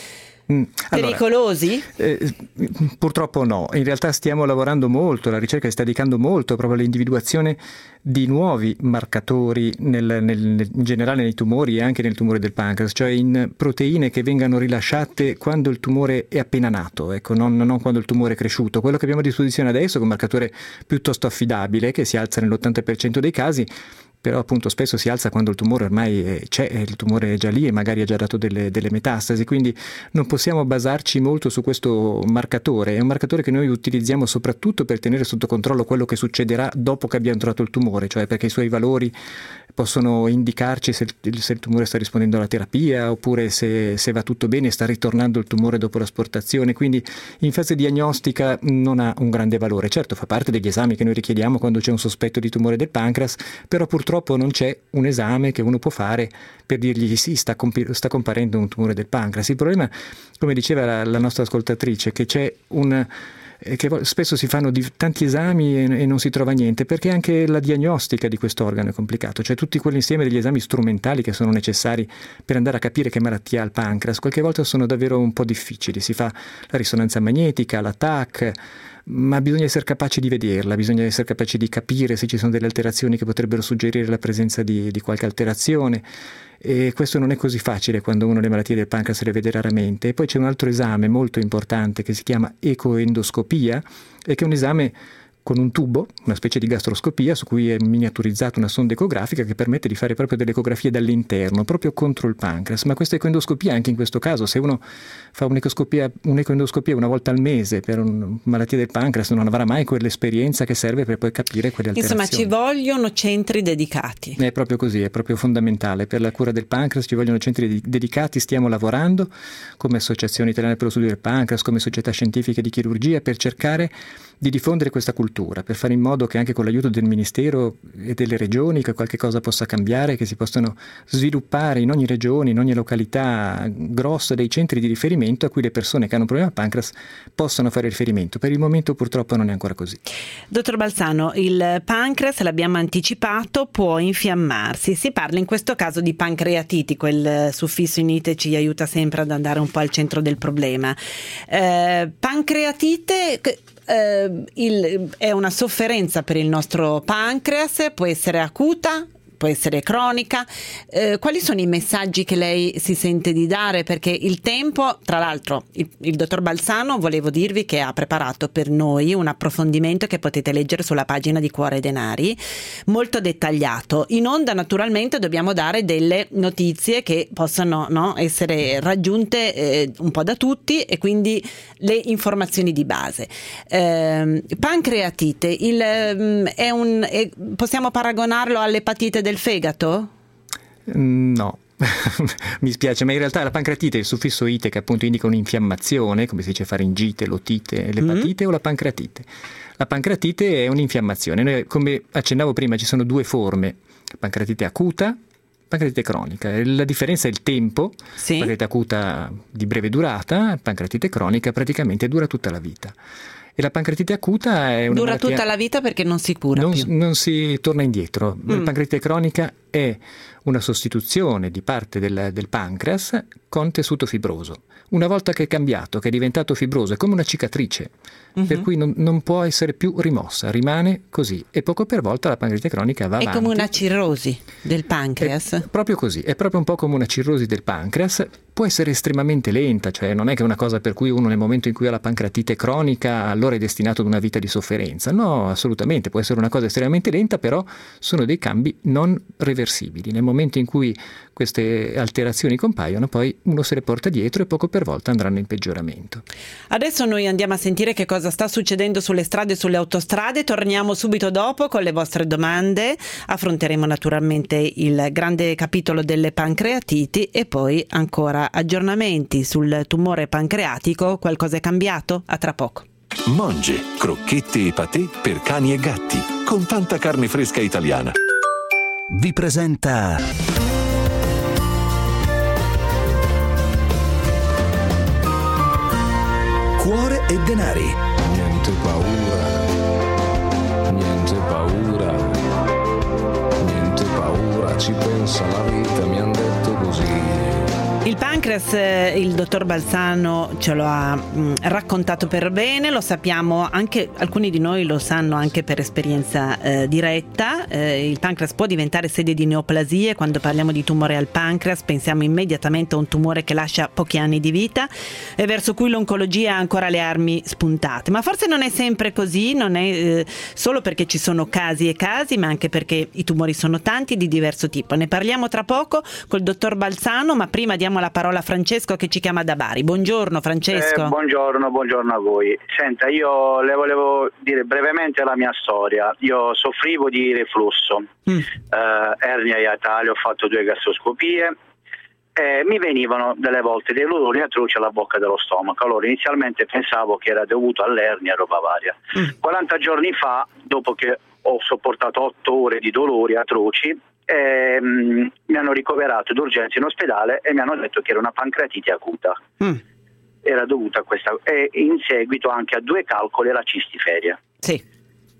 Speaker 7: Mm.
Speaker 3: pericolosi?
Speaker 7: Allora, eh, purtroppo no, in realtà stiamo lavorando molto, la ricerca si sta dedicando molto proprio all'individuazione di nuovi marcatori nel, nel, in generale nei tumori e anche nel tumore del pancreas, cioè in proteine che vengano rilasciate quando il tumore è appena nato, ecco, non, non quando il tumore è cresciuto. Quello che abbiamo a disposizione adesso è un marcatore piuttosto affidabile, che si alza nell'ottanta per cento dei casi, però appunto spesso si alza quando il tumore ormai c'è, il tumore è già lì e magari ha già dato delle, delle metastasi, quindi non possiamo basarci molto su questo marcatore. È un marcatore che noi utilizziamo soprattutto per tenere sotto controllo quello che succederà dopo che abbiamo trovato il tumore, cioè perché i suoi valori possono indicarci se il, se il tumore sta rispondendo alla terapia, oppure se, se va tutto bene, sta ritornando il tumore dopo l'asportazione, quindi in fase diagnostica non ha un grande valore. Certo, fa parte degli esami che noi richiediamo quando c'è un sospetto di tumore del pancreas, però purtroppo non c'è un esame che uno può fare per dirgli sì, sta, compi- sta comparendo un tumore del pancreas. Il problema, come diceva la, la nostra ascoltatrice, è che c'è un che spesso si fanno di, tanti esami e, e non si trova niente, perché anche la diagnostica di questo organo è complicato, cioè tutti quell'insieme degli esami strumentali che sono necessari per andare a capire che malattia ha il pancreas qualche volta sono davvero un po' difficili. Si fa la risonanza magnetica, la T A C, ma bisogna essere capaci di vederla, bisogna essere capaci di capire se ci sono delle alterazioni che potrebbero suggerire la presenza di, di qualche alterazione, e questo non è così facile quando uno le malattie del pancreas le vede raramente. E poi c'è un altro esame molto importante che si chiama ecoendoscopia, e che è un esame con un tubo, una specie di gastroscopia su cui è miniaturizzata una sonda ecografica che permette di fare proprio delle ecografie dall'interno, proprio contro il pancreas. Ma questa ecoendoscopia, anche in questo caso, se uno fa un'ecoscopia, un'ecoendoscopia una volta al mese per una malattia del pancreas, non avrà mai quell'esperienza che serve per poi capire quelle alterazioni.
Speaker 3: Insomma, ci vogliono centri dedicati.
Speaker 7: È proprio così, è proprio fondamentale. Per la cura del pancreas ci vogliono centri dedicati, stiamo lavorando come Associazione Italiana per lo Studio del Pancreas, come società scientifiche di chirurgia, per cercare di diffondere questa cultura, per fare in modo che anche con l'aiuto del Ministero e delle regioni che qualche cosa possa cambiare, che si possano sviluppare in ogni regione, in ogni località grossa dei centri di riferimento a cui le persone che hanno un problema al pancreas possano fare riferimento. Per il momento purtroppo non è ancora così.
Speaker 3: Dottor Balzano, il pancreas, l'abbiamo anticipato, può infiammarsi. Si parla in questo caso di pancreatiti, quel suffisso in ite ci aiuta sempre ad andare un po' al centro del problema. Eh, pancreatite... Uh, il, è una sofferenza per il nostro pancreas, può essere acuta, può essere cronica. Eh, quali sono i messaggi che lei si sente di dare? Perché il tempo, tra l'altro, il, il dottor Balzano, volevo dirvi che ha preparato per noi un approfondimento che potete leggere sulla pagina di Cuore e Denari, molto dettagliato. In onda, naturalmente, dobbiamo dare delle notizie che possano, no, essere raggiunte eh, un po' da tutti, e quindi le informazioni di base. Eh, pancreatite, il, è un, è, possiamo paragonarlo all'epatite del fegato?
Speaker 7: No. Mi spiace, ma in realtà la pancreatite è il suffisso ite che appunto indica un'infiammazione, come si dice faringite, l'otite, l'epatite mm. o la pancreatite. La pancreatite è un'infiammazione. Noi, come accennavo prima, ci sono due forme: pancreatite acuta, pancreatite cronica. La differenza è il tempo. Sì. Pancreatite acuta di breve durata, pancreatite cronica praticamente dura tutta la vita. E la pancreatite acuta è una
Speaker 3: dura
Speaker 7: malattia...
Speaker 3: tutta la vita perché non si cura
Speaker 7: non,
Speaker 3: più.
Speaker 7: Non si torna indietro. Mm. La pancreatite cronica è una sostituzione di parte del, del pancreas con tessuto fibroso. Una volta che è cambiato, che è diventato fibroso, è come una cicatrice, mm-hmm. per cui non, non può essere più rimossa, rimane così. E poco per volta la pancreatite cronica va
Speaker 3: è
Speaker 7: avanti.
Speaker 3: È come una cirrosi del pancreas.
Speaker 7: È proprio così, è proprio un po' come una cirrosi del pancreas. Può essere estremamente lenta, cioè non è che è una cosa per cui uno nel momento in cui ha la pancreatite cronica allora è destinato ad una vita di sofferenza. No, assolutamente, può essere una cosa estremamente lenta, però sono dei cambi non reversibili. Nel momento in cui queste alterazioni compaiono, poi uno se le porta dietro e poco per volta andranno in peggioramento.
Speaker 3: Adesso noi andiamo a sentire che cosa sta succedendo sulle strade e sulle autostrade. Torniamo subito dopo con le vostre domande. Affronteremo naturalmente il grande capitolo delle pancreatiti e poi ancora aggiornamenti sul tumore pancreatico. Qualcosa è cambiato? A tra poco.
Speaker 10: Monge, crocchette e patè per cani e gatti, con tanta carne fresca italiana.
Speaker 5: Vi presenta Cuore e Denari.
Speaker 6: Niente paura, niente paura, niente paura, ci pensa la vita, mi han detto così.
Speaker 3: Il pancreas, il dottor Balzano ce lo ha mh, raccontato per bene, lo sappiamo anche, alcuni di noi lo sanno anche per esperienza eh, diretta. Eh, il pancreas può diventare sede di neoplasie. Quando parliamo di tumore al pancreas pensiamo immediatamente a un tumore che lascia pochi anni di vita e verso cui l'oncologia ha ancora le armi spuntate. Ma forse non è sempre così, non è eh, solo perché ci sono casi e casi, ma anche perché i tumori sono tanti di diverso tipo. Ne parliamo tra poco col dottor Balzano, ma prima diamo la parola a Francesco che ci chiama da Bari. Buongiorno Francesco.
Speaker 4: Eh, buongiorno, buongiorno a voi. Senta, io le volevo dire brevemente la mia storia. Io soffrivo di reflusso, mm. eh, ernia iatale, ho fatto due gastroscopie e mi venivano delle volte dei dolori atroci alla bocca dello stomaco. Allora inizialmente pensavo che era dovuto all'ernia e roba varia. Mm. quaranta giorni fa, dopo che ho sopportato otto ore di dolori atroci, E, um, mi hanno ricoverato d'urgenza in ospedale e mi hanno detto che era una pancreatite acuta. Mm. Era dovuta a questa, e in seguito anche a due calcoli alla cistiferia.
Speaker 3: Sì.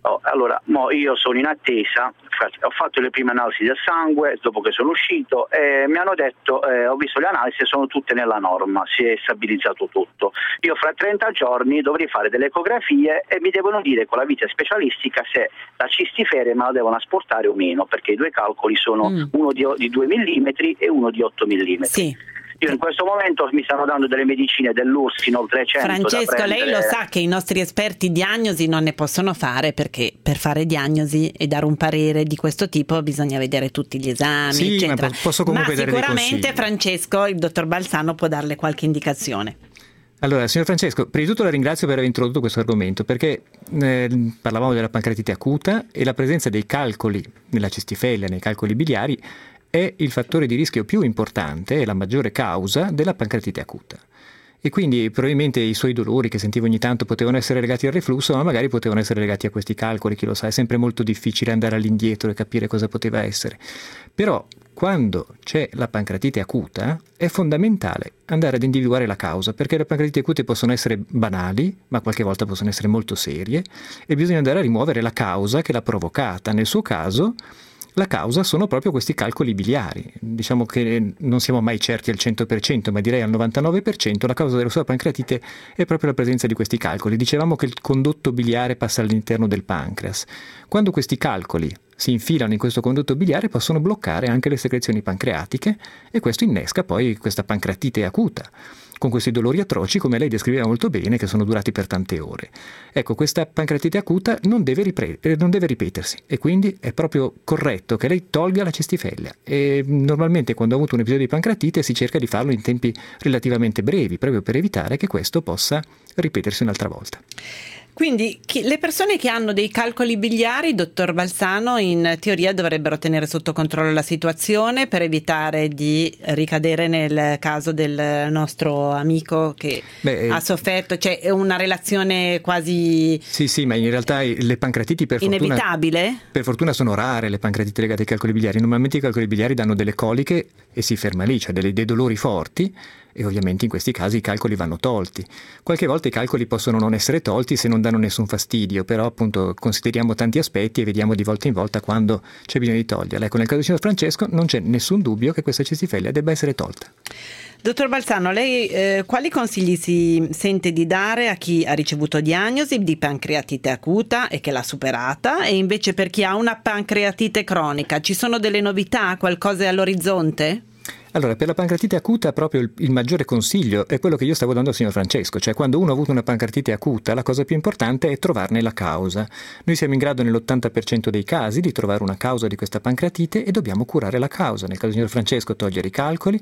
Speaker 4: Oh, allora, mo io sono in attesa, ho fatto le prime analisi del sangue dopo che sono uscito e mi hanno detto, eh, ho visto le analisi e sono tutte nella norma, si è stabilizzato tutto. Io fra trenta giorni dovrei fare delle ecografie e mi devono dire con la visita specialistica se la cistifere me la devono asportare o meno, perché i due calcoli sono mm. uno di, di due millimetri e uno di otto millimetri.
Speaker 3: Sì.
Speaker 4: Io in questo momento mi stanno dando delle medicine dell'U R S S fino al trecento.
Speaker 3: Francesco,
Speaker 4: da
Speaker 3: lei lo sa che i nostri esperti diagnosi non ne possono fare, perché per fare diagnosi e dare un parere di questo tipo bisogna vedere tutti gli esami,
Speaker 7: sì,
Speaker 3: eccetera.
Speaker 7: Ma posso comunque
Speaker 3: ma
Speaker 7: dare dei
Speaker 3: sicuramente
Speaker 7: consigli.
Speaker 3: Francesco, il dottor Balzano può darle qualche indicazione.
Speaker 7: Allora, signor Francesco, prima di tutto la ringrazio per aver introdotto questo argomento, perché eh, parlavamo della pancreatite acuta e la presenza dei calcoli nella cistifellea, nei calcoli biliari, è il fattore di rischio più importante e la maggiore causa della pancreatite acuta. E quindi probabilmente i suoi dolori che sentivo ogni tanto potevano essere legati al reflusso, ma magari potevano essere legati a questi calcoli, chi lo sa, è sempre molto difficile andare all'indietro e capire cosa poteva essere. Però quando c'è la pancreatite acuta è fondamentale andare ad individuare la causa, perché le pancreatiti acute possono essere banali, ma qualche volta possono essere molto serie, e bisogna andare a rimuovere la causa che l'ha provocata. Nel suo caso la causa sono proprio questi calcoli biliari. Diciamo che non siamo mai certi al cento per cento, ma direi al novantanove per cento la causa della sua pancreatite è proprio la presenza di questi calcoli. Dicevamo che il condotto biliare passa all'interno del pancreas. Quando questi calcoli si infilano in questo condotto biliare possono bloccare anche le secrezioni pancreatiche e questo innesca poi questa pancreatite acuta, con questi dolori atroci, come lei descriveva molto bene, che sono durati per tante ore. Ecco, questa pancreatite acuta non deve, ripre- non deve ripetersi e quindi è proprio corretto che lei tolga la cistifellea. E normalmente quando ha avuto un episodio di pancreatite si cerca di farlo in tempi relativamente brevi, proprio per evitare che questo possa ripetersi un'altra volta.
Speaker 3: Quindi chi, le persone che hanno dei calcoli biliari, dottor Balzano, in teoria dovrebbero tenere sotto controllo la situazione per evitare di ricadere nel caso del nostro amico che Beh, ha sofferto, cioè è una relazione quasi
Speaker 7: sì sì ma in realtà le pancreatiti per
Speaker 3: inevitabile?
Speaker 7: fortuna per fortuna sono rare le pancreatiti legate ai calcoli biliari. Normalmente i calcoli biliari danno delle coliche e si ferma lì, cioè delle, dei dolori forti, e ovviamente in questi casi i calcoli vanno tolti. Qualche volta i calcoli possono non essere tolti se non danno nessun fastidio, però appunto consideriamo tanti aspetti e vediamo di volta in volta quando c'è bisogno di toglierla. Ecco, nel caso del signor Francesco non c'è nessun dubbio che questa cistifellea debba essere tolta.
Speaker 3: Dottor Balzano, lei eh, quali consigli si sente di dare a chi ha ricevuto diagnosi di pancreatite acuta e che l'ha superata, e invece per chi ha una pancreatite cronica? Ci sono delle novità, qualcosa all'orizzonte?
Speaker 7: Allora, per la pancreatite acuta proprio il, il maggiore consiglio è quello che io stavo dando al signor Francesco, cioè quando uno ha avuto una pancreatite acuta la cosa più importante è trovarne la causa. Noi siamo in grado nell'ottanta per cento dei casi di trovare una causa di questa pancreatite e dobbiamo curare la causa. Nel caso del signor Francesco togliere i calcoli,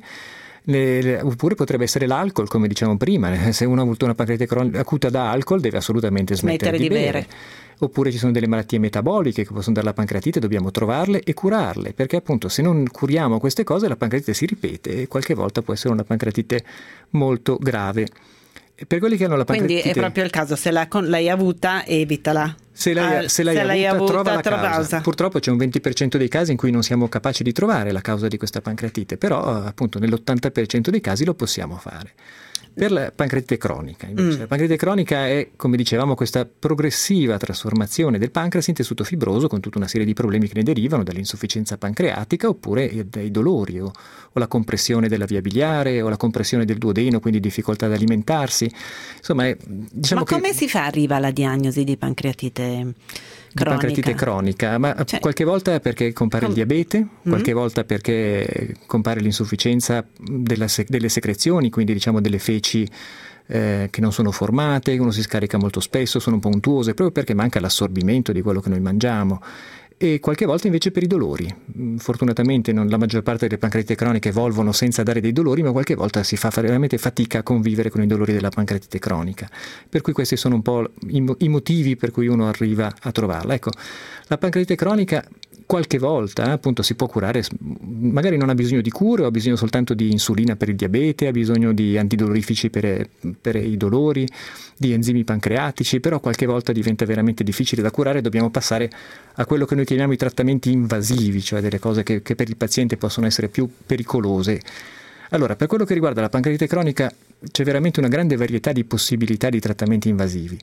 Speaker 7: le, le, oppure potrebbe essere l'alcol, come dicevamo prima. Se uno ha avuto una pancreatite acuta da alcol deve assolutamente smettere, smettere di, di bere. bere. Oppure ci sono delle malattie metaboliche che possono dare la pancreatite, dobbiamo trovarle e curarle, perché appunto se non curiamo queste cose la pancreatite si ripete e qualche volta può essere una pancreatite molto grave. E per quelli che hanno la pancreatite,
Speaker 3: quindi è proprio il caso, se la, l'hai avuta, evitala.
Speaker 7: Se l'hai, se l'hai, se l'hai avuta, avuta, trova la causa. causa. Purtroppo c'è un venti per cento dei casi in cui non siamo capaci di trovare la causa di questa pancreatite, però appunto nell'ottanta per cento dei casi lo possiamo fare. Per la pancreatite cronica, invece, mm. la pancreatite cronica è, come dicevamo, questa progressiva trasformazione del pancreas in tessuto fibroso con tutta una serie di problemi che ne derivano dall'insufficienza pancreatica oppure dai dolori o, o la compressione della via biliare o la compressione del duodeno, quindi difficoltà ad alimentarsi. Insomma, è, diciamo
Speaker 3: Ma come
Speaker 7: che,
Speaker 3: si fa arriva alla diagnosi di pancreatite
Speaker 7: di pancreatite cronica? Ma cioè, qualche volta perché compare com- il diabete, qualche mm-hmm. volta perché compare l'insufficienza della sec- delle secrezioni, quindi diciamo delle feci eh, che non sono formate, uno si scarica molto spesso, sono un po' untuose, proprio perché manca l'assorbimento di quello che noi mangiamo. E qualche volta invece per i dolori. Fortunatamente non, la maggior parte delle pancreatite croniche evolvono senza dare dei dolori, ma qualche volta si fa veramente fatica a convivere con i dolori della pancreatite cronica. Per cui questi sono un po' i, i motivi per cui uno arriva a trovarla. Ecco, la pancreatite cronica qualche volta appunto si può curare, magari non ha bisogno di cure, ha bisogno soltanto di insulina per il diabete, ha bisogno di antidolorifici per, per i dolori, di enzimi pancreatici, però qualche volta diventa veramente difficile da curare, dobbiamo passare a quello che noi chiamiamo i trattamenti invasivi, cioè delle cose che, che per il paziente possono essere più pericolose. Allora, per quello che riguarda la pancreatite cronica c'è veramente una grande varietà di possibilità di trattamenti invasivi.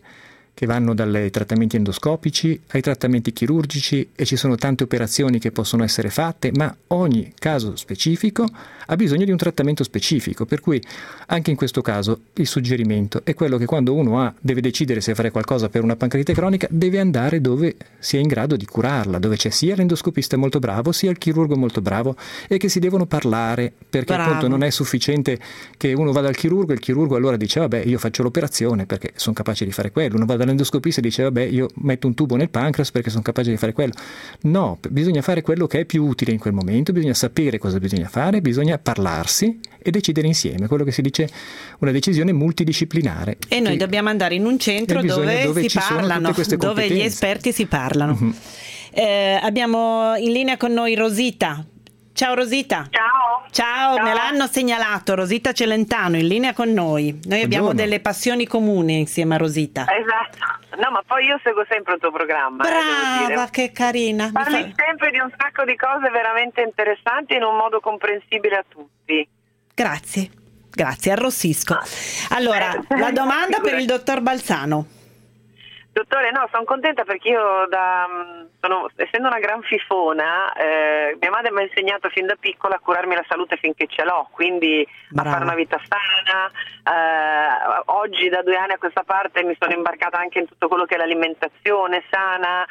Speaker 7: che vanno dai trattamenti endoscopici ai trattamenti chirurgici e ci sono tante operazioni che possono essere fatte, ma ogni caso specifico ha bisogno di un trattamento specifico, per cui anche in questo caso il suggerimento è quello che quando uno ha, deve decidere se fare qualcosa per una pancreatite cronica, deve andare dove sia in grado di curarla, dove c'è sia l'endoscopista molto bravo, sia il chirurgo molto bravo e che si devono parlare, perché
Speaker 3: Bravo.
Speaker 7: appunto non è sufficiente che uno vada al chirurgo e il chirurgo allora dice vabbè io faccio l'operazione perché sono capace di fare quello, uno va dall'endoscopista e dice vabbè io metto un tubo nel pancreas perché sono capace di fare quello. No, bisogna fare quello che è più utile in quel momento, bisogna sapere cosa bisogna fare, bisogna parlarsi e decidere insieme, quello che si dice una decisione multidisciplinare.
Speaker 3: E noi
Speaker 7: che,
Speaker 3: dobbiamo andare in un centro dove,
Speaker 7: dove
Speaker 3: si
Speaker 7: ci sono
Speaker 3: parlano,
Speaker 7: tutte queste
Speaker 3: dove gli
Speaker 7: competenze.
Speaker 3: esperti si parlano.
Speaker 7: Mm-hmm.
Speaker 3: Eh, abbiamo in linea con noi Rosita. Ciao Rosita.
Speaker 11: Ciao.
Speaker 3: Ciao,
Speaker 11: Ciao.
Speaker 3: me l'hanno segnalato, Rosita Celentano in linea con noi. Noi abbiamo
Speaker 7: Buongiorno.
Speaker 3: delle passioni comuni insieme a Rosita.
Speaker 11: Esatto. No, ma poi io seguo sempre il tuo programma. eh, devo dire.
Speaker 3: Brava, che carina. Mi
Speaker 11: Parli
Speaker 3: fa-
Speaker 11: sempre di un sacco di cose veramente interessanti in un modo comprensibile a tutti.
Speaker 3: Grazie, grazie, arrossisco. Allora,
Speaker 11: Eh,
Speaker 3: la domanda per
Speaker 11: figurati.
Speaker 3: il dottor Balzano.
Speaker 11: Dottore, no, sono contenta perché io, da, sono, essendo una gran fifona, eh, mia madre mi ha insegnato fin da piccola a curarmi la salute finché ce l'ho, quindi
Speaker 3: Brava.
Speaker 11: a fare una vita sana. Eh, oggi da due anni a questa parte mi sono imbarcata anche in tutto quello che è l'alimentazione sana.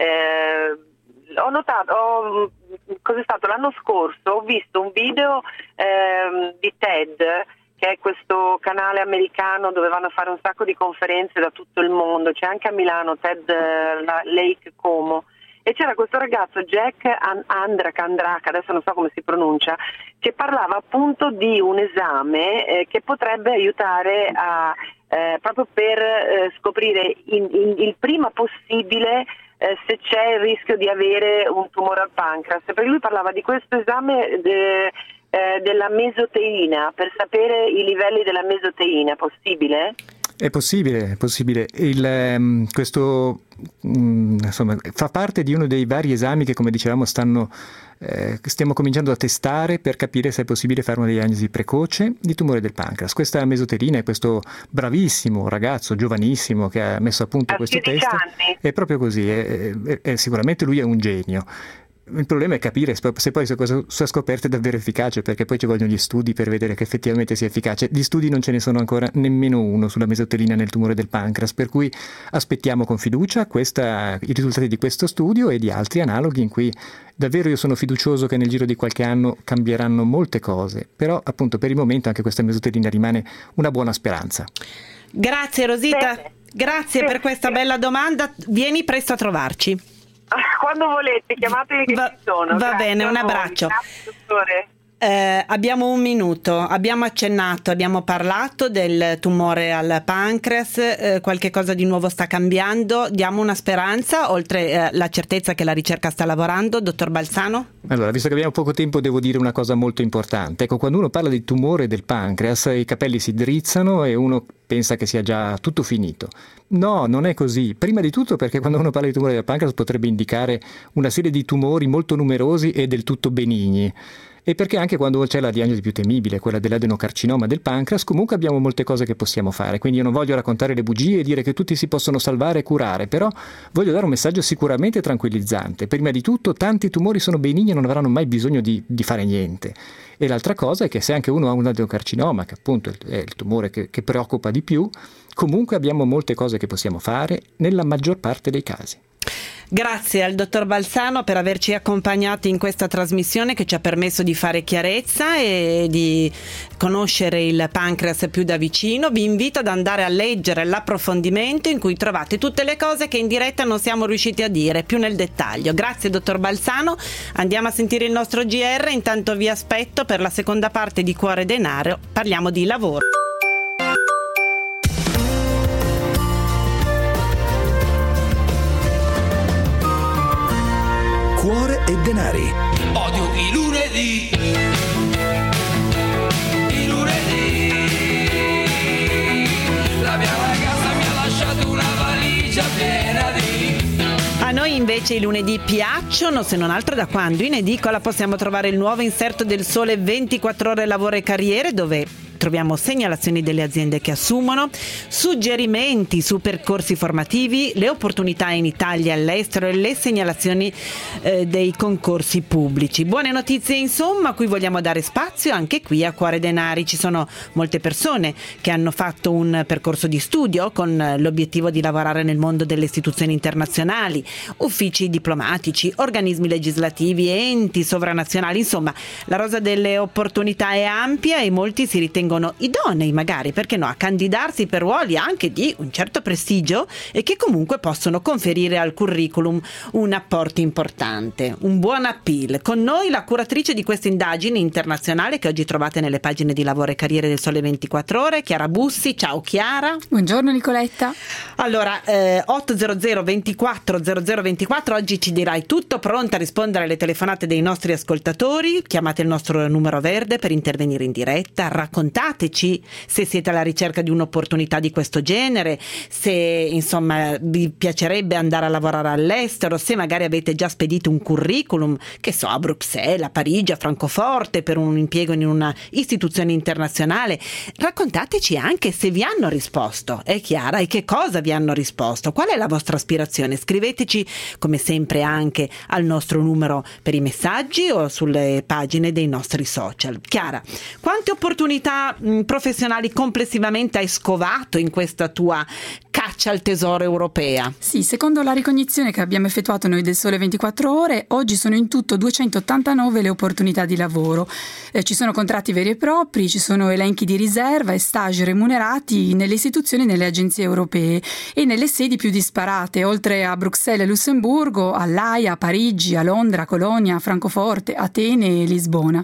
Speaker 11: Eh, ho notato, ho, cos'è stato? L'anno scorso ho visto un video eh, di TED, che è questo canale americano dove vanno a fare un sacco di conferenze da tutto il mondo, c'è anche a Milano TED Lake Como, e c'era questo ragazzo Jack Andrak, Andrak, adesso non so come si pronuncia, che parlava appunto di un esame eh, che potrebbe aiutare a, eh, proprio per eh, scoprire in, in, il prima possibile eh, se c'è il rischio di avere un tumore al pancreas, perché lui parlava di questo esame de, eh, della mesoteina, per sapere i livelli della mesoteina. Possibile?
Speaker 7: È possibile, è possibile. Il, um, questo um, insomma, fa parte di uno dei vari esami che, come dicevamo, stanno, eh, stiamo cominciando a testare per capire se è possibile fare una diagnosi precoce di tumore del pancreas. Questa mesoterina è questo bravissimo ragazzo, giovanissimo, che ha messo a punto
Speaker 11: A
Speaker 7: questo
Speaker 11: sedici
Speaker 7: test.
Speaker 11: anni.
Speaker 7: È proprio così, è, è, è, sicuramente lui è un genio. Il problema è capire se poi questa sua scoperta è davvero efficace, perché poi ci vogliono gli studi per vedere che effettivamente sia efficace. Di studi non ce ne sono ancora nemmeno uno sulla mesoterina nel tumore del pancreas, per cui aspettiamo con fiducia questa, i risultati di questo studio e di altri analoghi in cui davvero io sono fiducioso che nel giro di qualche anno cambieranno molte cose, però appunto per il momento anche questa mesoterina rimane una buona speranza.
Speaker 3: Grazie Rosita,
Speaker 11: Bene.
Speaker 3: grazie
Speaker 11: Sì,
Speaker 3: per questa
Speaker 11: sì.
Speaker 3: bella domanda, vieni presto a trovarci.
Speaker 11: Quando volete, chiamatemi che
Speaker 3: Va-
Speaker 11: ci sono.
Speaker 3: va
Speaker 11: Grazie
Speaker 3: bene,
Speaker 11: a
Speaker 3: un
Speaker 11: voi.
Speaker 3: abbraccio.
Speaker 11: Grazie, dottore.
Speaker 3: Eh, abbiamo un minuto, abbiamo accennato, abbiamo parlato del tumore al pancreas, eh, qualche cosa di nuovo sta cambiando, diamo una speranza oltre eh, la certezza che la ricerca sta lavorando, dottor Balzano?
Speaker 7: Allora, visto che abbiamo poco tempo, devo dire una cosa molto importante. Ecco, quando uno parla di tumore del pancreas, i capelli si drizzano e uno pensa che sia già tutto finito. No, non è così. Prima di tutto perché quando uno parla di tumore del pancreas potrebbe indicare una serie di tumori molto numerosi e del tutto benigni. E perché anche quando c'è la diagnosi più temibile, quella dell'adenocarcinoma del pancreas, comunque abbiamo molte cose che possiamo fare. Quindi io non voglio raccontare le bugie e dire che tutti si possono salvare e curare, però voglio dare un messaggio sicuramente tranquillizzante. Prima di tutto, tanti tumori sono benigni e non avranno mai bisogno di, di fare niente. E l'altra cosa è che se anche uno ha un adenocarcinoma, che appunto è il tumore che, che preoccupa di più, comunque abbiamo molte cose che possiamo fare nella maggior parte dei casi.
Speaker 3: Grazie al dottor Balzano per averci accompagnati in questa trasmissione che ci ha permesso di fare chiarezza e di conoscere il pancreas più da vicino. Vi invito ad andare a leggere l'approfondimento in cui trovate tutte le cose che in diretta non siamo riusciti a dire più nel dettaglio. Grazie dottor Balzano, andiamo a sentire il nostro G R, intanto vi aspetto per la seconda parte di Cuore e Denaro, parliamo di lavoro.
Speaker 5: Cuore e Denari.
Speaker 1: Odio i lunedì, i lunedì. La mia ragazza mi ha lasciato una valigia piena di...
Speaker 3: A noi invece invece i lunedì piacciono, se non altro da quando in edicola possiamo trovare il nuovo inserto del Sole ventiquattro Ore Lavoro e Carriere, dove troviamo segnalazioni delle aziende che assumono, suggerimenti su percorsi formativi, le opportunità in Italia e all'estero e le segnalazioni eh, dei concorsi pubblici. Buone notizie insomma, a cui vogliamo dare spazio anche qui a Cuore Denari. Ci sono molte persone che hanno fatto un percorso di studio con l'obiettivo di lavorare nel mondo delle istituzioni internazionali, uffici diplomatici, organismi legislativi, enti sovranazionali. Insomma, la rosa delle opportunità è ampia e molti si ritengono idonei, magari, perché no, a candidarsi per ruoli anche di un certo prestigio e che comunque possono conferire al curriculum un apporto importante, un buon appeal. Con noi la curatrice di questa indagine internazionale che oggi trovate nelle pagine di Lavoro e Carriere del Sole ventiquattro Ore, Chiara Bussi. Ciao Chiara.
Speaker 12: Buongiorno Nicoletta.
Speaker 3: Allora, eh, ottocento ventiquattro zero zero ventiquattro, oggi ci dirai tutto, pronta a rispondere alle telefonate dei nostri ascoltatori. Chiamate il nostro numero verde per intervenire in diretta, raccontateci se siete alla ricerca di un'opportunità di questo genere, se insomma vi piacerebbe andare a lavorare all'estero, se magari avete già spedito un curriculum, che so, a Bruxelles, a Parigi, a Francoforte per un impiego in una istituzione internazionale. Raccontateci anche se vi hanno risposto, è chiara, e che cosa vi hanno risposto, qual è la vostra aspirazione. Scriveteci come sempre anche al nostro numero per i messaggi o sulle pagine dei nostri social. Chiara, quante opportunità mh, professionali complessivamente hai scovato in questa tua caccia al tesoro europea?
Speaker 12: Sì, secondo la ricognizione che abbiamo effettuato noi del Sole ventiquattro Ore, oggi sono in tutto duecentottantanove le opportunità di lavoro. Eh, ci sono contratti veri e propri, ci sono elenchi di riserva e stage remunerati nelle istituzioni e nelle agenzie europee e nelle sedi più disparate, oltre a Bruxelles e Lussemburgo, all'Aia, a Parigi, a Londra, a Colonia, a Francoforte, Atene e Lisbona.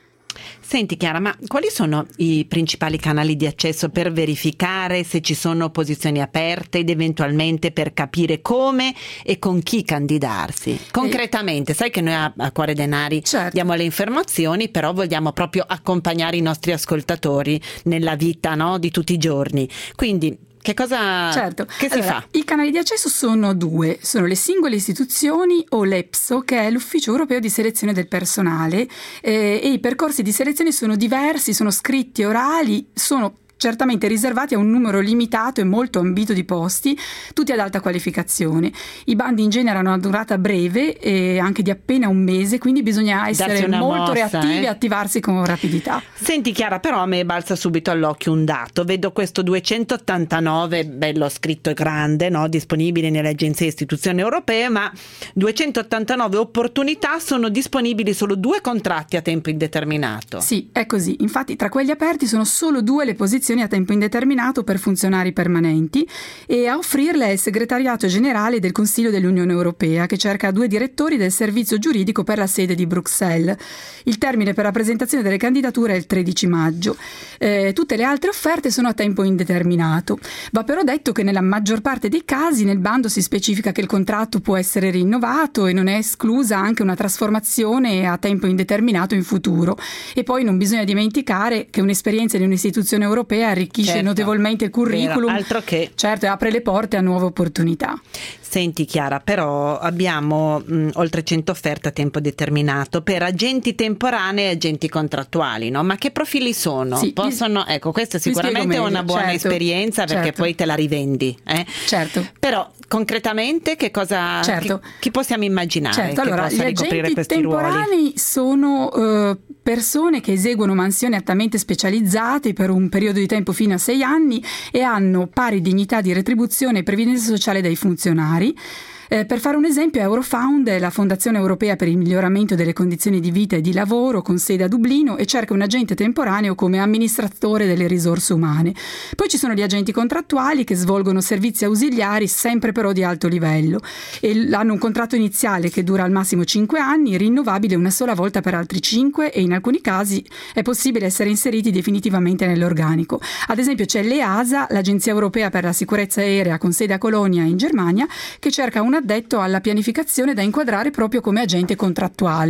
Speaker 3: Senti Chiara, ma quali sono i principali canali di accesso per verificare se ci sono posizioni aperte ed eventualmente per capire come e con chi candidarsi? Concretamente, eh, sai che noi a, a Cuore Denari certo. diamo le informazioni, però vogliamo proprio accompagnare i nostri ascoltatori nella vita, no, di tutti i giorni. Quindi che cosa
Speaker 12: certo.
Speaker 3: che si
Speaker 12: allora,
Speaker 3: fa?
Speaker 12: I canali di accesso sono due, sono le singole istituzioni o l'E P S O, che è l'Ufficio Europeo di Selezione del Personale, eh, e i percorsi di selezione sono diversi, sono scritti, orali, sono certamente riservati a un numero limitato e molto ambito di posti, tutti ad alta qualificazione. I bandi in genere hanno una durata breve e anche di appena un mese, quindi bisogna essere molto mossa, reattivi eh? e attivarsi con rapidità.
Speaker 3: Senti Chiara, però a me balza subito all'occhio un dato, vedo questo duecentottantanove, bello scritto e grande, no? Disponibili nelle agenzie e istituzioni europee, ma duecentottantanove opportunità, sono disponibili solo due contratti a tempo indeterminato.
Speaker 12: Sì, è così. Infatti tra quelli aperti sono solo due le posizioni a tempo indeterminato per funzionari permanenti, e a offrirle è il Segretariato Generale del Consiglio dell'Unione Europea, che cerca due direttori del servizio giuridico per la sede di Bruxelles. Il termine per la presentazione delle candidature è il tredici maggio. Eh, tutte le altre offerte sono a tempo indeterminato. Va però detto che nella maggior parte dei casi nel bando si specifica che il contratto può essere rinnovato e non è esclusa anche una trasformazione a tempo indeterminato in futuro. E poi non bisogna dimenticare che un'esperienza di un'istituzione europea arricchisce certo, notevolmente il curriculum,
Speaker 3: vero, altro che
Speaker 12: certo, e apre le porte a nuove opportunità.
Speaker 3: Senti Chiara, però abbiamo mh, oltre cento offerte a tempo determinato per agenti temporanei e agenti contrattuali, no? Ma che profili sono?
Speaker 12: Sì,
Speaker 3: Possono, ecco, questa è sicuramente una buona certo, esperienza perché certo. poi te la rivendi. Eh?
Speaker 12: Certo.
Speaker 3: Però concretamente che cosa
Speaker 12: certo.
Speaker 3: chi, chi possiamo immaginare
Speaker 12: certo,
Speaker 3: che
Speaker 12: allora,
Speaker 3: possa ricoprire questi ruoli?
Speaker 12: Gli agenti temporanei sono uh, persone che eseguono mansioni altamente specializzate per un periodo di tempo fino a sei anni e hanno pari dignità di retribuzione e previdenza sociale dei funzionari. Eh, per fare un esempio, Eurofound è la Fondazione Europea per il miglioramento delle condizioni di vita e di lavoro con sede a Dublino e cerca un agente temporaneo come amministratore delle risorse umane. Poi ci sono gli agenti contrattuali che svolgono servizi ausiliari sempre però di alto livello e hanno un contratto iniziale che dura al massimo cinque anni, rinnovabile una sola volta per altri cinque, e in alcuni casi è possibile essere inseriti definitivamente nell'organico. Ad esempio c'è l'E A S A, l'Agenzia Europea per la Sicurezza Aerea con sede a Colonia in Germania, che cerca un addetto alla pianificazione da inquadrare proprio come agente contrattuale.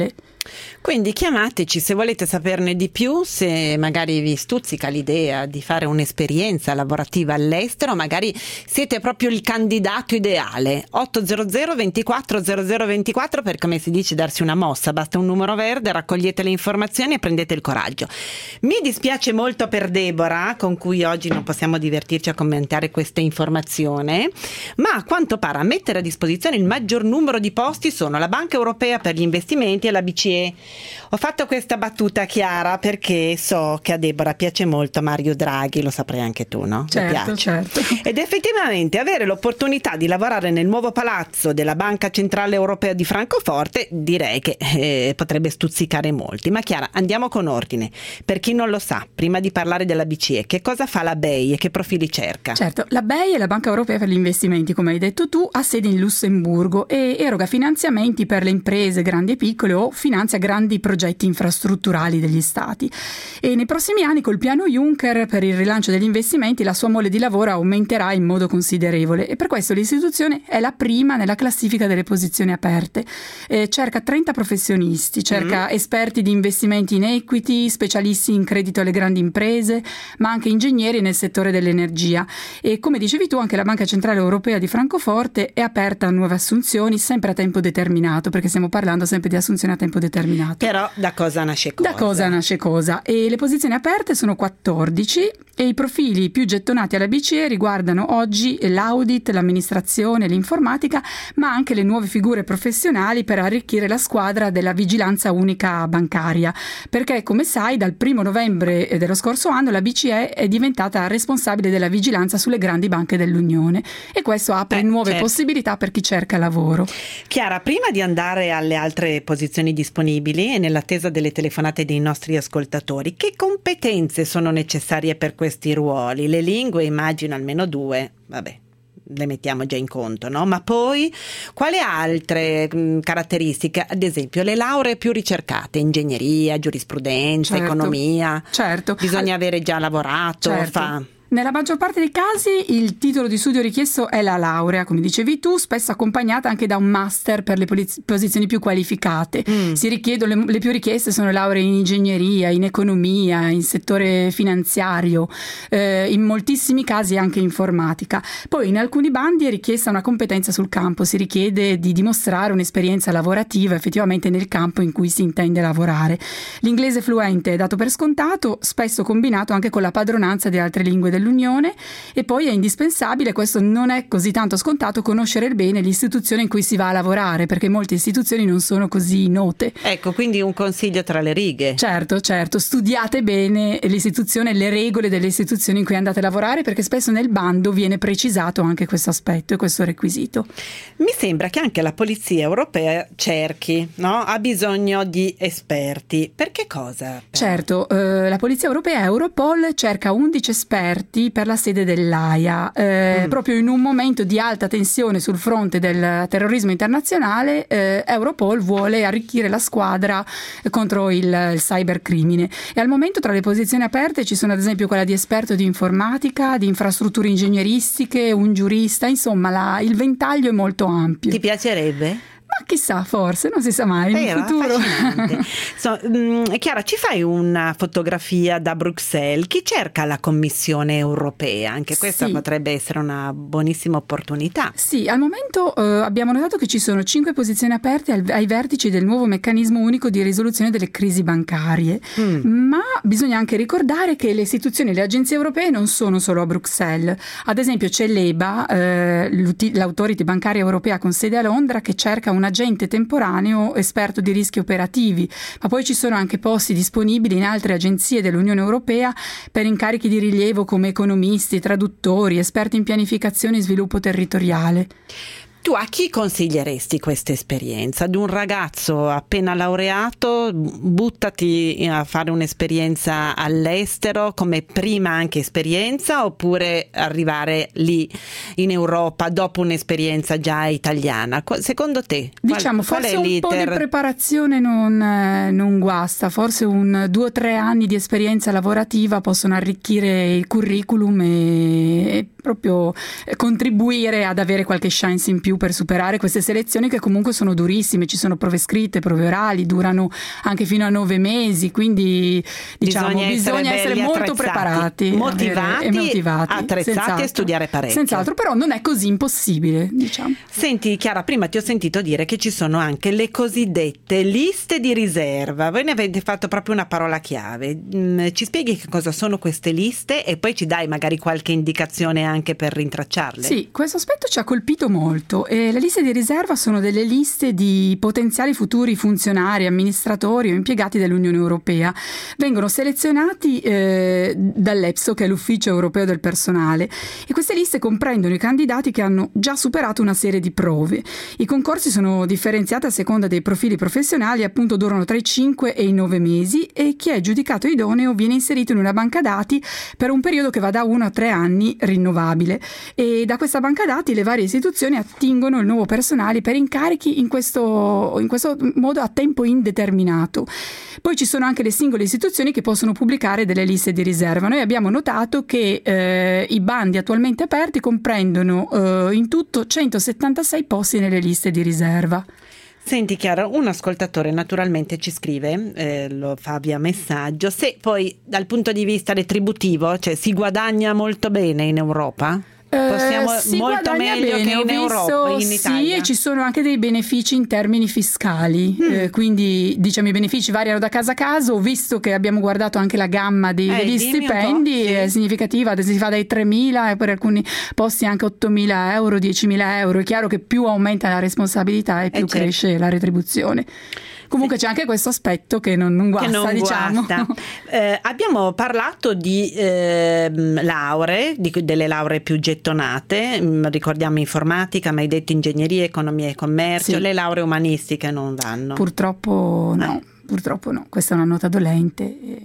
Speaker 3: Quindi chiamateci se volete saperne di più, se magari vi stuzzica l'idea di fare un'esperienza lavorativa all'estero, magari siete proprio il candidato ideale. otto zero zero ventiquattro zero zero ventiquattro per, come si dice, darsi una mossa, basta un numero verde, raccogliete le informazioni e prendete il coraggio. Mi dispiace molto per Deborah, con cui oggi non possiamo divertirci a commentare questa informazione, ma a quanto pare a mettere a disposizione il maggior numero di posti sono la Banca Europea per gli Investimenti e la B C E. Ho fatto questa battuta, Chiara, perché so che a Deborah piace molto Mario Draghi, lo saprai anche tu, no?
Speaker 12: Certo, certo.
Speaker 3: Ed effettivamente avere l'opportunità di lavorare nel nuovo palazzo della Banca Centrale Europea di Francoforte direi che eh, potrebbe stuzzicare molti. Ma Chiara, andiamo con ordine. Per chi non lo sa, prima di parlare della B C E, che cosa fa la B E I e che profili cerca?
Speaker 12: Certo, la B E I è la Banca Europea per gli Investimenti, come hai detto tu, ha sede in Lussemburgo e eroga finanziamenti per le imprese grandi e piccole o finanzia grandi progetti infrastrutturali degli stati. E nei prossimi anni, col piano Juncker per il rilancio degli investimenti, la sua mole di lavoro aumenterà in modo considerevole e per questo l'istituzione è la prima nella classifica delle posizioni aperte. Eh, cerca trenta professionisti, cerca mm. esperti di investimenti in equity, specialisti in credito alle grandi imprese, ma anche ingegneri nel settore dell'energia. E come dicevi tu, anche la Banca Centrale Europea di Francoforte è aperta a nuove assunzioni, sempre a tempo determinato, perché stiamo parlando sempre di assunzioni a tempo determinato.
Speaker 3: Però da cosa nasce cosa?
Speaker 12: Da cosa nasce cosa. E le posizioni aperte sono quattordici e i profili più gettonati alla B C E riguardano oggi l'audit, l'amministrazione, l'informatica, ma anche le nuove figure professionali per arricchire la squadra della vigilanza unica bancaria. Perché, come sai, dal primo novembre dello scorso anno la B C E è diventata responsabile della vigilanza sulle grandi banche dell'Unione e questo apre eh, nuove certo. possibilità per chi cerca lavoro.
Speaker 3: Chiara, prima di andare alle altre posizioni disponibili e nell'attesa delle telefonate dei nostri ascoltatori, che competenze sono necessarie per questi ruoli? Le lingue, immagino almeno due, vabbè, le mettiamo già in conto, no? Ma poi quali altre mh, caratteristiche? Ad esempio le lauree più ricercate, ingegneria, giurisprudenza,
Speaker 12: certo.
Speaker 3: economia.
Speaker 12: Certo.
Speaker 3: Bisogna All... avere già lavorato,
Speaker 12: certo.
Speaker 3: fa...
Speaker 12: Nella maggior parte dei casi il titolo di studio richiesto è la laurea, come dicevi tu, spesso accompagnata anche da un master per le posizioni più qualificate. Mm. Si richiedono, le, le più richieste sono lauree in ingegneria, in economia, in settore finanziario, eh, in moltissimi casi anche informatica. Poi in alcuni bandi è richiesta una competenza sul campo, si richiede di dimostrare un'esperienza lavorativa effettivamente nel campo in cui si intende lavorare. L'inglese fluente è dato per scontato, spesso combinato anche con la padronanza di altre lingue dell'Unione, e poi è indispensabile, questo non è così tanto scontato, conoscere bene l'istituzione in cui si va a lavorare, perché molte istituzioni non sono così note.
Speaker 3: Ecco, quindi un consiglio tra le righe.
Speaker 12: Certo, certo, studiate bene l'istituzione, le regole delle istituzioni in cui andate a lavorare, perché spesso nel bando viene precisato anche questo aspetto e questo requisito.
Speaker 3: Mi sembra che anche la Polizia Europea cerchi, no? Ha bisogno di esperti. Per che cosa?
Speaker 12: Certo, eh, la Polizia Europea, Europol, cerca undici esperti per la sede dell'Aia, eh, mm. proprio in un momento di alta tensione sul fronte del terrorismo internazionale. eh, Europol vuole arricchire la squadra contro il, il cybercrimine e al momento tra le posizioni aperte ci sono ad esempio quella di esperto di informatica, di infrastrutture ingegneristiche, un giurista, insomma la, il ventaglio è molto ampio.
Speaker 3: Ti piacerebbe?
Speaker 12: Ma chissà, forse, non si sa mai, in
Speaker 3: Vero,
Speaker 12: futuro.
Speaker 3: so, mh, Chiara, ci fai una fotografia da Bruxelles? Chi cerca la Commissione Europea? Anche questa
Speaker 12: sì.
Speaker 3: potrebbe essere una buonissima opportunità.
Speaker 12: Sì, al momento eh, abbiamo notato che ci sono cinque posizioni aperte al, ai vertici del nuovo meccanismo unico di risoluzione delle crisi bancarie, mm. ma bisogna anche ricordare che le istituzioni e le agenzie europee non sono solo a Bruxelles. Ad esempio c'è l'E B A, eh, l'Autority Bancaria Europea con sede a Londra, che cerca un agente temporaneo esperto di rischi operativi, ma poi ci sono anche posti disponibili in altre agenzie dell'Unione Europea per incarichi di rilievo come economisti, traduttori, esperti in pianificazione e sviluppo territoriale.
Speaker 3: Tu a chi consiglieresti questa esperienza? Ad un ragazzo appena laureato, buttati a fare un'esperienza all'estero come prima anche esperienza, oppure arrivare lì in Europa dopo un'esperienza già italiana? Secondo te?
Speaker 12: Diciamo,
Speaker 3: qual,
Speaker 12: forse
Speaker 3: qual è
Speaker 12: un
Speaker 3: l'iter?
Speaker 12: po' di preparazione non, eh, non guasta, forse un due o tre anni di esperienza lavorativa possono arricchire il curriculum e, e proprio contribuire ad avere qualche chance in più più per superare queste selezioni che comunque sono durissime, ci sono prove scritte, prove orali, durano anche fino a nove mesi, quindi diciamo
Speaker 3: bisogna,
Speaker 12: bisogna essere, essere molto preparati,
Speaker 3: motivati,
Speaker 12: e motivati,
Speaker 3: attrezzati e studiare parecchio.
Speaker 12: Senz'altro, però non è così impossibile, diciamo.
Speaker 3: Senti Chiara, prima ti ho sentito dire che ci sono anche le cosiddette liste di riserva. Voi ne avete fatto proprio una parola chiave. Ci spieghi che cosa sono queste liste e poi ci dai magari qualche indicazione anche per rintracciarle?
Speaker 12: Sì, questo aspetto ci ha colpito molto. E le liste di riserva sono delle liste di potenziali futuri funzionari, amministratori o impiegati dell'Unione Europea. Vengono selezionati eh, dall'EPSO, che è l'Ufficio Europeo del Personale, e queste liste comprendono i candidati che hanno già superato una serie di prove. I concorsi sono differenziati a seconda dei profili professionali, appunto durano tra i cinque e i nove mesi, e chi è giudicato idoneo viene inserito in una banca dati per un periodo che va da uno a tre anni, rinnovabile, e da questa banca dati le varie istituzioni attingono il nuovo personale per incarichi in questo, in questo modo a tempo indeterminato. Poi ci sono anche le singole istituzioni che possono pubblicare delle liste di riserva. Noi abbiamo notato che eh, i bandi attualmente aperti comprendono eh, in tutto centosettantasei posti nelle liste di riserva.
Speaker 3: Senti Chiara, un ascoltatore naturalmente ci scrive, eh, lo fa via messaggio, se poi dal punto di vista retributivo, cioè si guadagna molto bene in Europa? Possiamo
Speaker 12: eh, si
Speaker 3: molto meglio
Speaker 12: bene,
Speaker 3: che in
Speaker 12: ho
Speaker 3: Europa, in
Speaker 12: visto,
Speaker 3: Italia.
Speaker 12: Sì, e ci sono anche dei benefici in termini fiscali, mm. eh, quindi diciamo i benefici variano da casa a casa. Ho visto che abbiamo guardato anche la gamma dei, eh, degli stipendi, sì. È significativa, si fa dai tremila e per alcuni posti anche ottomila euro, diecimila euro. È chiaro che più aumenta la responsabilità e più eh, cresce certo. la retribuzione. Comunque sì. C'è anche questo aspetto che non, non guasta, che non diciamo.
Speaker 3: Guasta. Eh, abbiamo parlato di eh, lauree, di, delle lauree più gettonate, ricordiamo informatica, ma hai detto ingegneria, economia e commercio, sì. Le lauree umanistiche non vanno?
Speaker 12: Purtroppo no, eh. purtroppo no, questa è una nota dolente. E...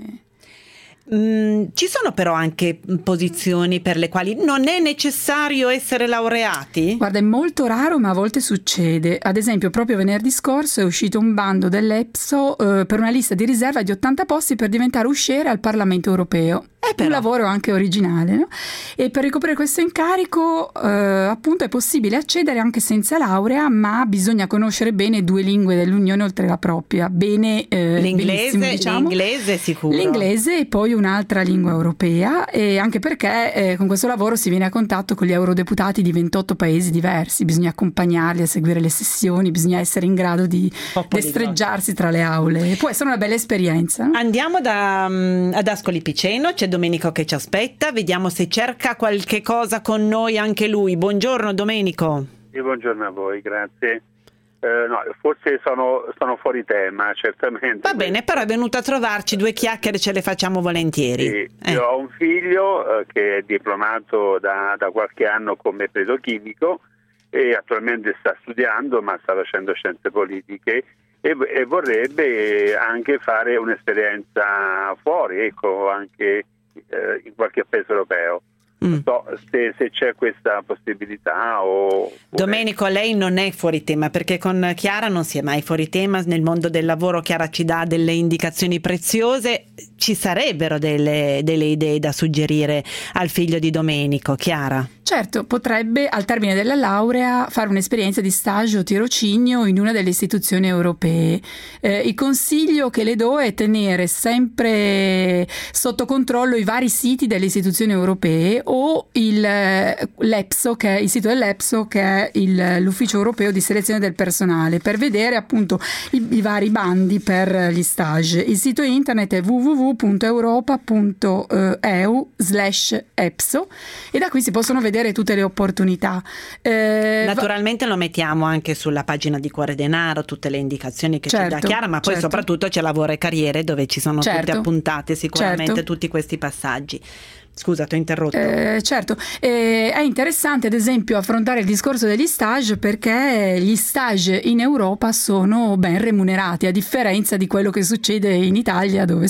Speaker 3: Mm, ci sono però anche posizioni per le quali non è necessario essere laureati?
Speaker 12: Guarda, è molto raro, ma a volte succede. Ad esempio, proprio venerdì scorso è uscito un bando dell'EPSO eh, per una lista di riserva di ottanta posti per diventare usciere al Parlamento Europeo. È un lavoro anche originale, no? E per ricoprire questo incarico eh, appunto è possibile accedere anche senza laurea, ma bisogna conoscere bene due lingue dell'Unione oltre la propria. Bene, eh,
Speaker 3: l'inglese,
Speaker 12: diciamo.
Speaker 3: L'inglese sicuro.
Speaker 12: L'inglese e poi un'altra lingua europea, e anche perché eh, con questo lavoro si viene a contatto con gli eurodeputati di ventotto paesi diversi, bisogna accompagnarli a seguire le sessioni, bisogna essere in grado di destreggiarsi tra le aule. Può essere una bella esperienza. No?
Speaker 3: Andiamo da, um, ad Ascoli Piceno, c'è Domenico che ci aspetta, vediamo se cerca qualche cosa con noi anche lui. Buongiorno Domenico.
Speaker 13: Sì, buongiorno a voi, grazie. Eh, no, forse sono, sono fuori tema, certamente.
Speaker 3: Va bene, però è venuto a trovarci, due chiacchiere ce le facciamo volentieri.
Speaker 13: Sì,
Speaker 3: eh.
Speaker 13: Io ho un figlio eh, che è diplomato da, da qualche anno come pedochimico e attualmente sta studiando, ma sta facendo scienze politiche e, e vorrebbe anche fare un'esperienza fuori, ecco, anche eh, in qualche paese europeo. Non so se, se c'è questa possibilità o...
Speaker 3: Domenico, lei non è fuori tema, perché con Chiara non si è mai fuori tema. Nel mondo del lavoro Chiara ci dà delle indicazioni preziose. Ci sarebbero delle, delle idee da suggerire al figlio di Domenico, Chiara?
Speaker 12: Certo, potrebbe al termine della laurea fare un'esperienza di stage o tirocinio in una delle istituzioni europee. Eh, il consiglio che le do è tenere sempre sotto controllo i vari siti delle istituzioni europee o il, l'EPSO, che è il sito dell'EPSO, che è il, l'Ufficio Europeo di Selezione del Personale, per vedere appunto i, i vari bandi per gli stage. Il sito internet è w w w punto europa punto e u slash epso e da qui si possono vedere tutte le opportunità.
Speaker 3: Eh, Naturalmente va- lo mettiamo anche sulla pagina di Cuore Denaro, tutte le indicazioni che certo, ci dà Chiara, ma poi certo. soprattutto c'è Lavoro e Carriere, dove ci sono certo. tutte appuntate sicuramente certo. tutti questi passaggi. Scusa, ti ho interrotto.
Speaker 12: Eh, certo, eh, è interessante ad esempio affrontare il discorso degli stage, perché gli stage in Europa sono ben remunerati, a differenza di quello che succede in Italia, dove spesso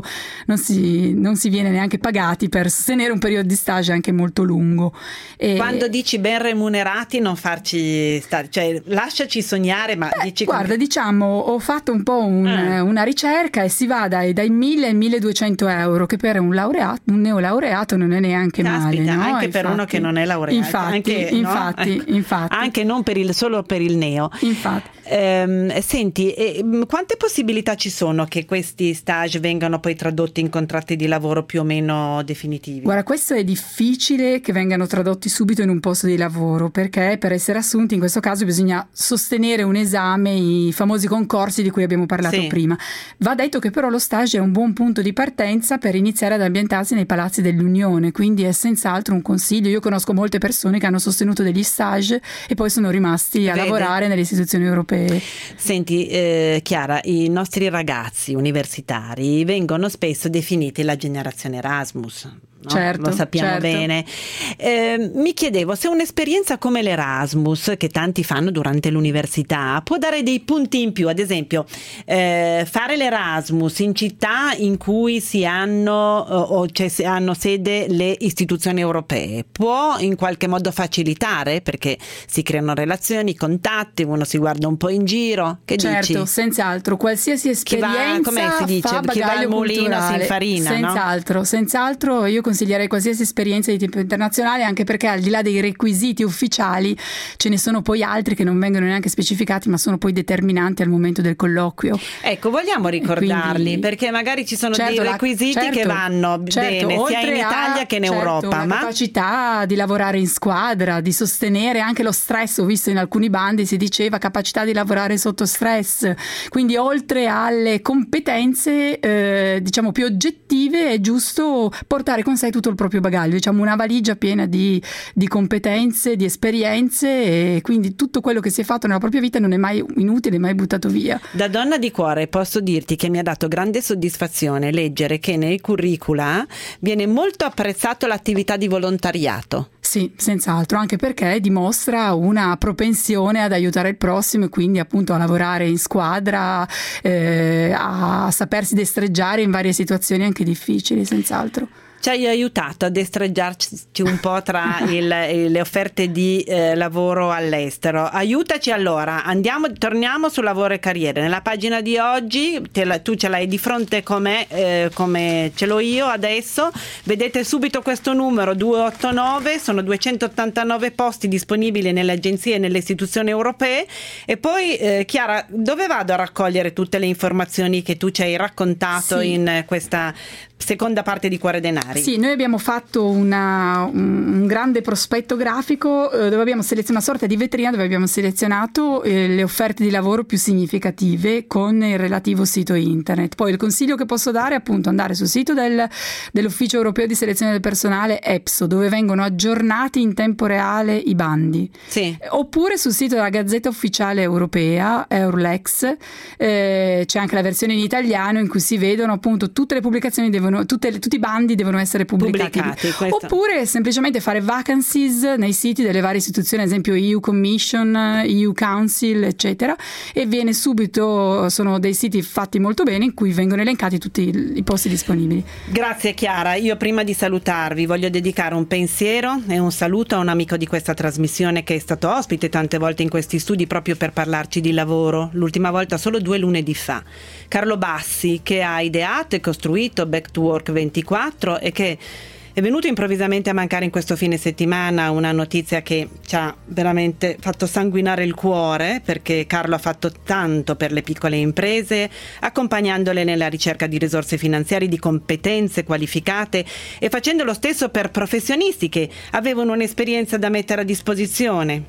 Speaker 12: non si, non si viene neanche pagati per sostenere un periodo di stage anche molto lungo. E
Speaker 3: quando dici ben remunerati, non farci stare, cioè lasciaci sognare, ma
Speaker 12: beh,
Speaker 3: dici
Speaker 12: guarda,
Speaker 3: come...
Speaker 12: diciamo, ho fatto un po' un,
Speaker 3: eh.
Speaker 12: una ricerca e si va dai, dai mille ai milleduecento euro, che per un laureato, un neolaureato non è neanche
Speaker 3: Caspita,
Speaker 12: male, no?
Speaker 3: anche
Speaker 12: infatti,
Speaker 3: per uno che non è laureato,
Speaker 12: infatti,
Speaker 3: anche,
Speaker 12: infatti,
Speaker 3: no?
Speaker 12: infatti,
Speaker 3: anche non per il, solo per il neo.
Speaker 12: Infatti.
Speaker 3: Ehm, senti, eh, quante possibilità ci sono che questi stage vengano poi tradotti in contratti di lavoro più o meno definitivi?
Speaker 12: Guarda, questo è difficile che vengano tradotti subito in un posto di lavoro, perché per essere assunti in questo caso bisogna sostenere un esame, i famosi concorsi di cui abbiamo parlato
Speaker 3: sì.
Speaker 12: prima. Va detto che però lo stage è un buon punto di partenza per iniziare ad ambientarsi nei palazzi dell'Unione, quindi è senz'altro un consiglio. Io conosco molte persone che hanno sostenuto degli stage e poi sono rimasti a
Speaker 3: Vede.
Speaker 12: lavorare nelle istituzioni europee.
Speaker 3: Senti, eh, Chiara, i nostri ragazzi universitari vengono spesso definiti la generazione Erasmus. No?
Speaker 12: Certo,
Speaker 3: lo sappiamo
Speaker 12: certo.
Speaker 3: bene. Eh, mi chiedevo se un'esperienza come l'Erasmus, che tanti fanno durante l'università, può dare dei punti in più. Ad esempio, eh, fare l'Erasmus in città in cui si hanno o cioè, si hanno sede le istituzioni europee può in qualche modo facilitare, perché si creano relazioni, contatti, uno si guarda un po' in giro. Che
Speaker 12: certo,
Speaker 3: dici?
Speaker 12: senz'altro, qualsiasi esperienza
Speaker 3: Chi va, come si dice,
Speaker 12: fa
Speaker 3: chi va al
Speaker 12: bagaglio
Speaker 3: mulino
Speaker 12: culturale.
Speaker 3: si infarina,
Speaker 12: senz'altro,
Speaker 3: no?
Speaker 12: senz'altro io consiglierei qualsiasi esperienza di tipo internazionale, anche perché al di là dei requisiti ufficiali ce ne sono poi altri che non vengono neanche specificati, ma sono poi determinanti al momento del colloquio.
Speaker 3: Ecco, vogliamo ricordarli,
Speaker 12: quindi,
Speaker 3: perché magari ci sono
Speaker 12: certo,
Speaker 3: dei requisiti
Speaker 12: la, certo,
Speaker 3: che vanno
Speaker 12: certo,
Speaker 3: bene sia in Italia
Speaker 12: a,
Speaker 3: che in
Speaker 12: certo,
Speaker 3: Europa,
Speaker 12: la
Speaker 3: ma
Speaker 12: capacità di lavorare in squadra, di sostenere anche lo stress. Ho visto in alcuni bandi si diceva capacità di lavorare sotto stress, quindi oltre alle competenze eh, diciamo più oggettive è giusto portare con sé tutto il proprio bagaglio, diciamo una valigia piena di, di competenze, di esperienze, e quindi tutto quello che si è fatto nella propria vita non è mai inutile, mai buttato via.
Speaker 3: Da donna di cuore posso dirti che mi ha dato grande soddisfazione leggere che nei curricula viene molto apprezzato l'attività di volontariato.
Speaker 12: Sì, senz'altro, anche perché dimostra una propensione ad aiutare il prossimo e quindi appunto a lavorare in squadra, eh, a sapersi destreggiare in varie situazioni anche difficili, senz'altro.
Speaker 3: Ci hai aiutato a destreggiarci un po' tra il, le offerte di eh, lavoro all'estero. Aiutaci allora, andiamo, torniamo su lavoro e carriere. Nella pagina di oggi, te la, tu ce l'hai di fronte come, eh, come ce l'ho io adesso, vedete subito questo numero duecentoottantanove, sono duecentottantanove posti disponibili nelle agenzie e nelle istituzioni europee. E poi eh, Chiara, dove vado a raccogliere tutte le informazioni che tu ci hai raccontato sì. in questa seconda parte di Cuore Denari?
Speaker 12: Sì, noi abbiamo fatto una, un, un grande prospetto grafico eh, dove abbiamo selezionato una sorta di vetrina dove abbiamo selezionato eh, le offerte di lavoro più significative con il relativo sito internet. Poi il consiglio che posso dare è appunto andare sul sito del, dell'Ufficio Europeo di Selezione del Personale EPSO, dove vengono aggiornati in tempo reale i bandi.
Speaker 3: Sì.
Speaker 12: Oppure sul sito della Gazzetta Ufficiale Europea, Eurlex, eh, c'è anche la versione in italiano in cui si vedono appunto tutte le pubblicazioni devono Tutte, tutti i bandi devono essere pubblicati,
Speaker 3: pubblicati
Speaker 12: oppure semplicemente fare vacancies nei siti delle varie istituzioni, ad esempio E U Commission, E U Council, eccetera, e viene subito, sono dei siti fatti molto bene in cui vengono elencati tutti i posti disponibili.
Speaker 3: Grazie Chiara, io prima di salutarvi voglio dedicare un pensiero e un saluto a un amico di questa trasmissione che è stato ospite tante volte in questi studi proprio per parlarci di lavoro, l'ultima volta solo due lunedì fa, Carlo Bassi, che ha ideato e costruito Back to Work ventiquattro e che è venuto improvvisamente a mancare in questo fine settimana, una notizia che ci ha veramente fatto sanguinare il cuore, perché Carlo ha fatto tanto per le piccole imprese, accompagnandole nella ricerca di risorse finanziarie, di competenze qualificate e facendo lo stesso per professionisti che avevano un'esperienza da mettere a disposizione.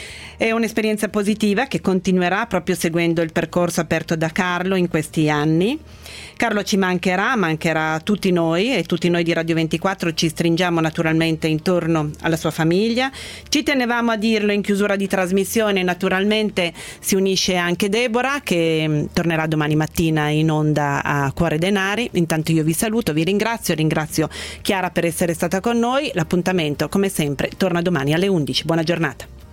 Speaker 3: È un'esperienza positiva che continuerà proprio seguendo il percorso aperto da Carlo in questi anni. Carlo ci mancherà, mancherà a tutti noi e tutti noi di Radio ventiquattro ci stringiamo naturalmente intorno alla sua famiglia. Ci tenevamo a dirlo in chiusura di trasmissione, naturalmente si unisce anche Deborah che tornerà domani mattina in onda a Cuore Denari. Intanto io vi saluto, vi ringrazio, ringrazio Chiara per essere stata con noi. L'appuntamento come sempre torna domani alle undici. Buona giornata.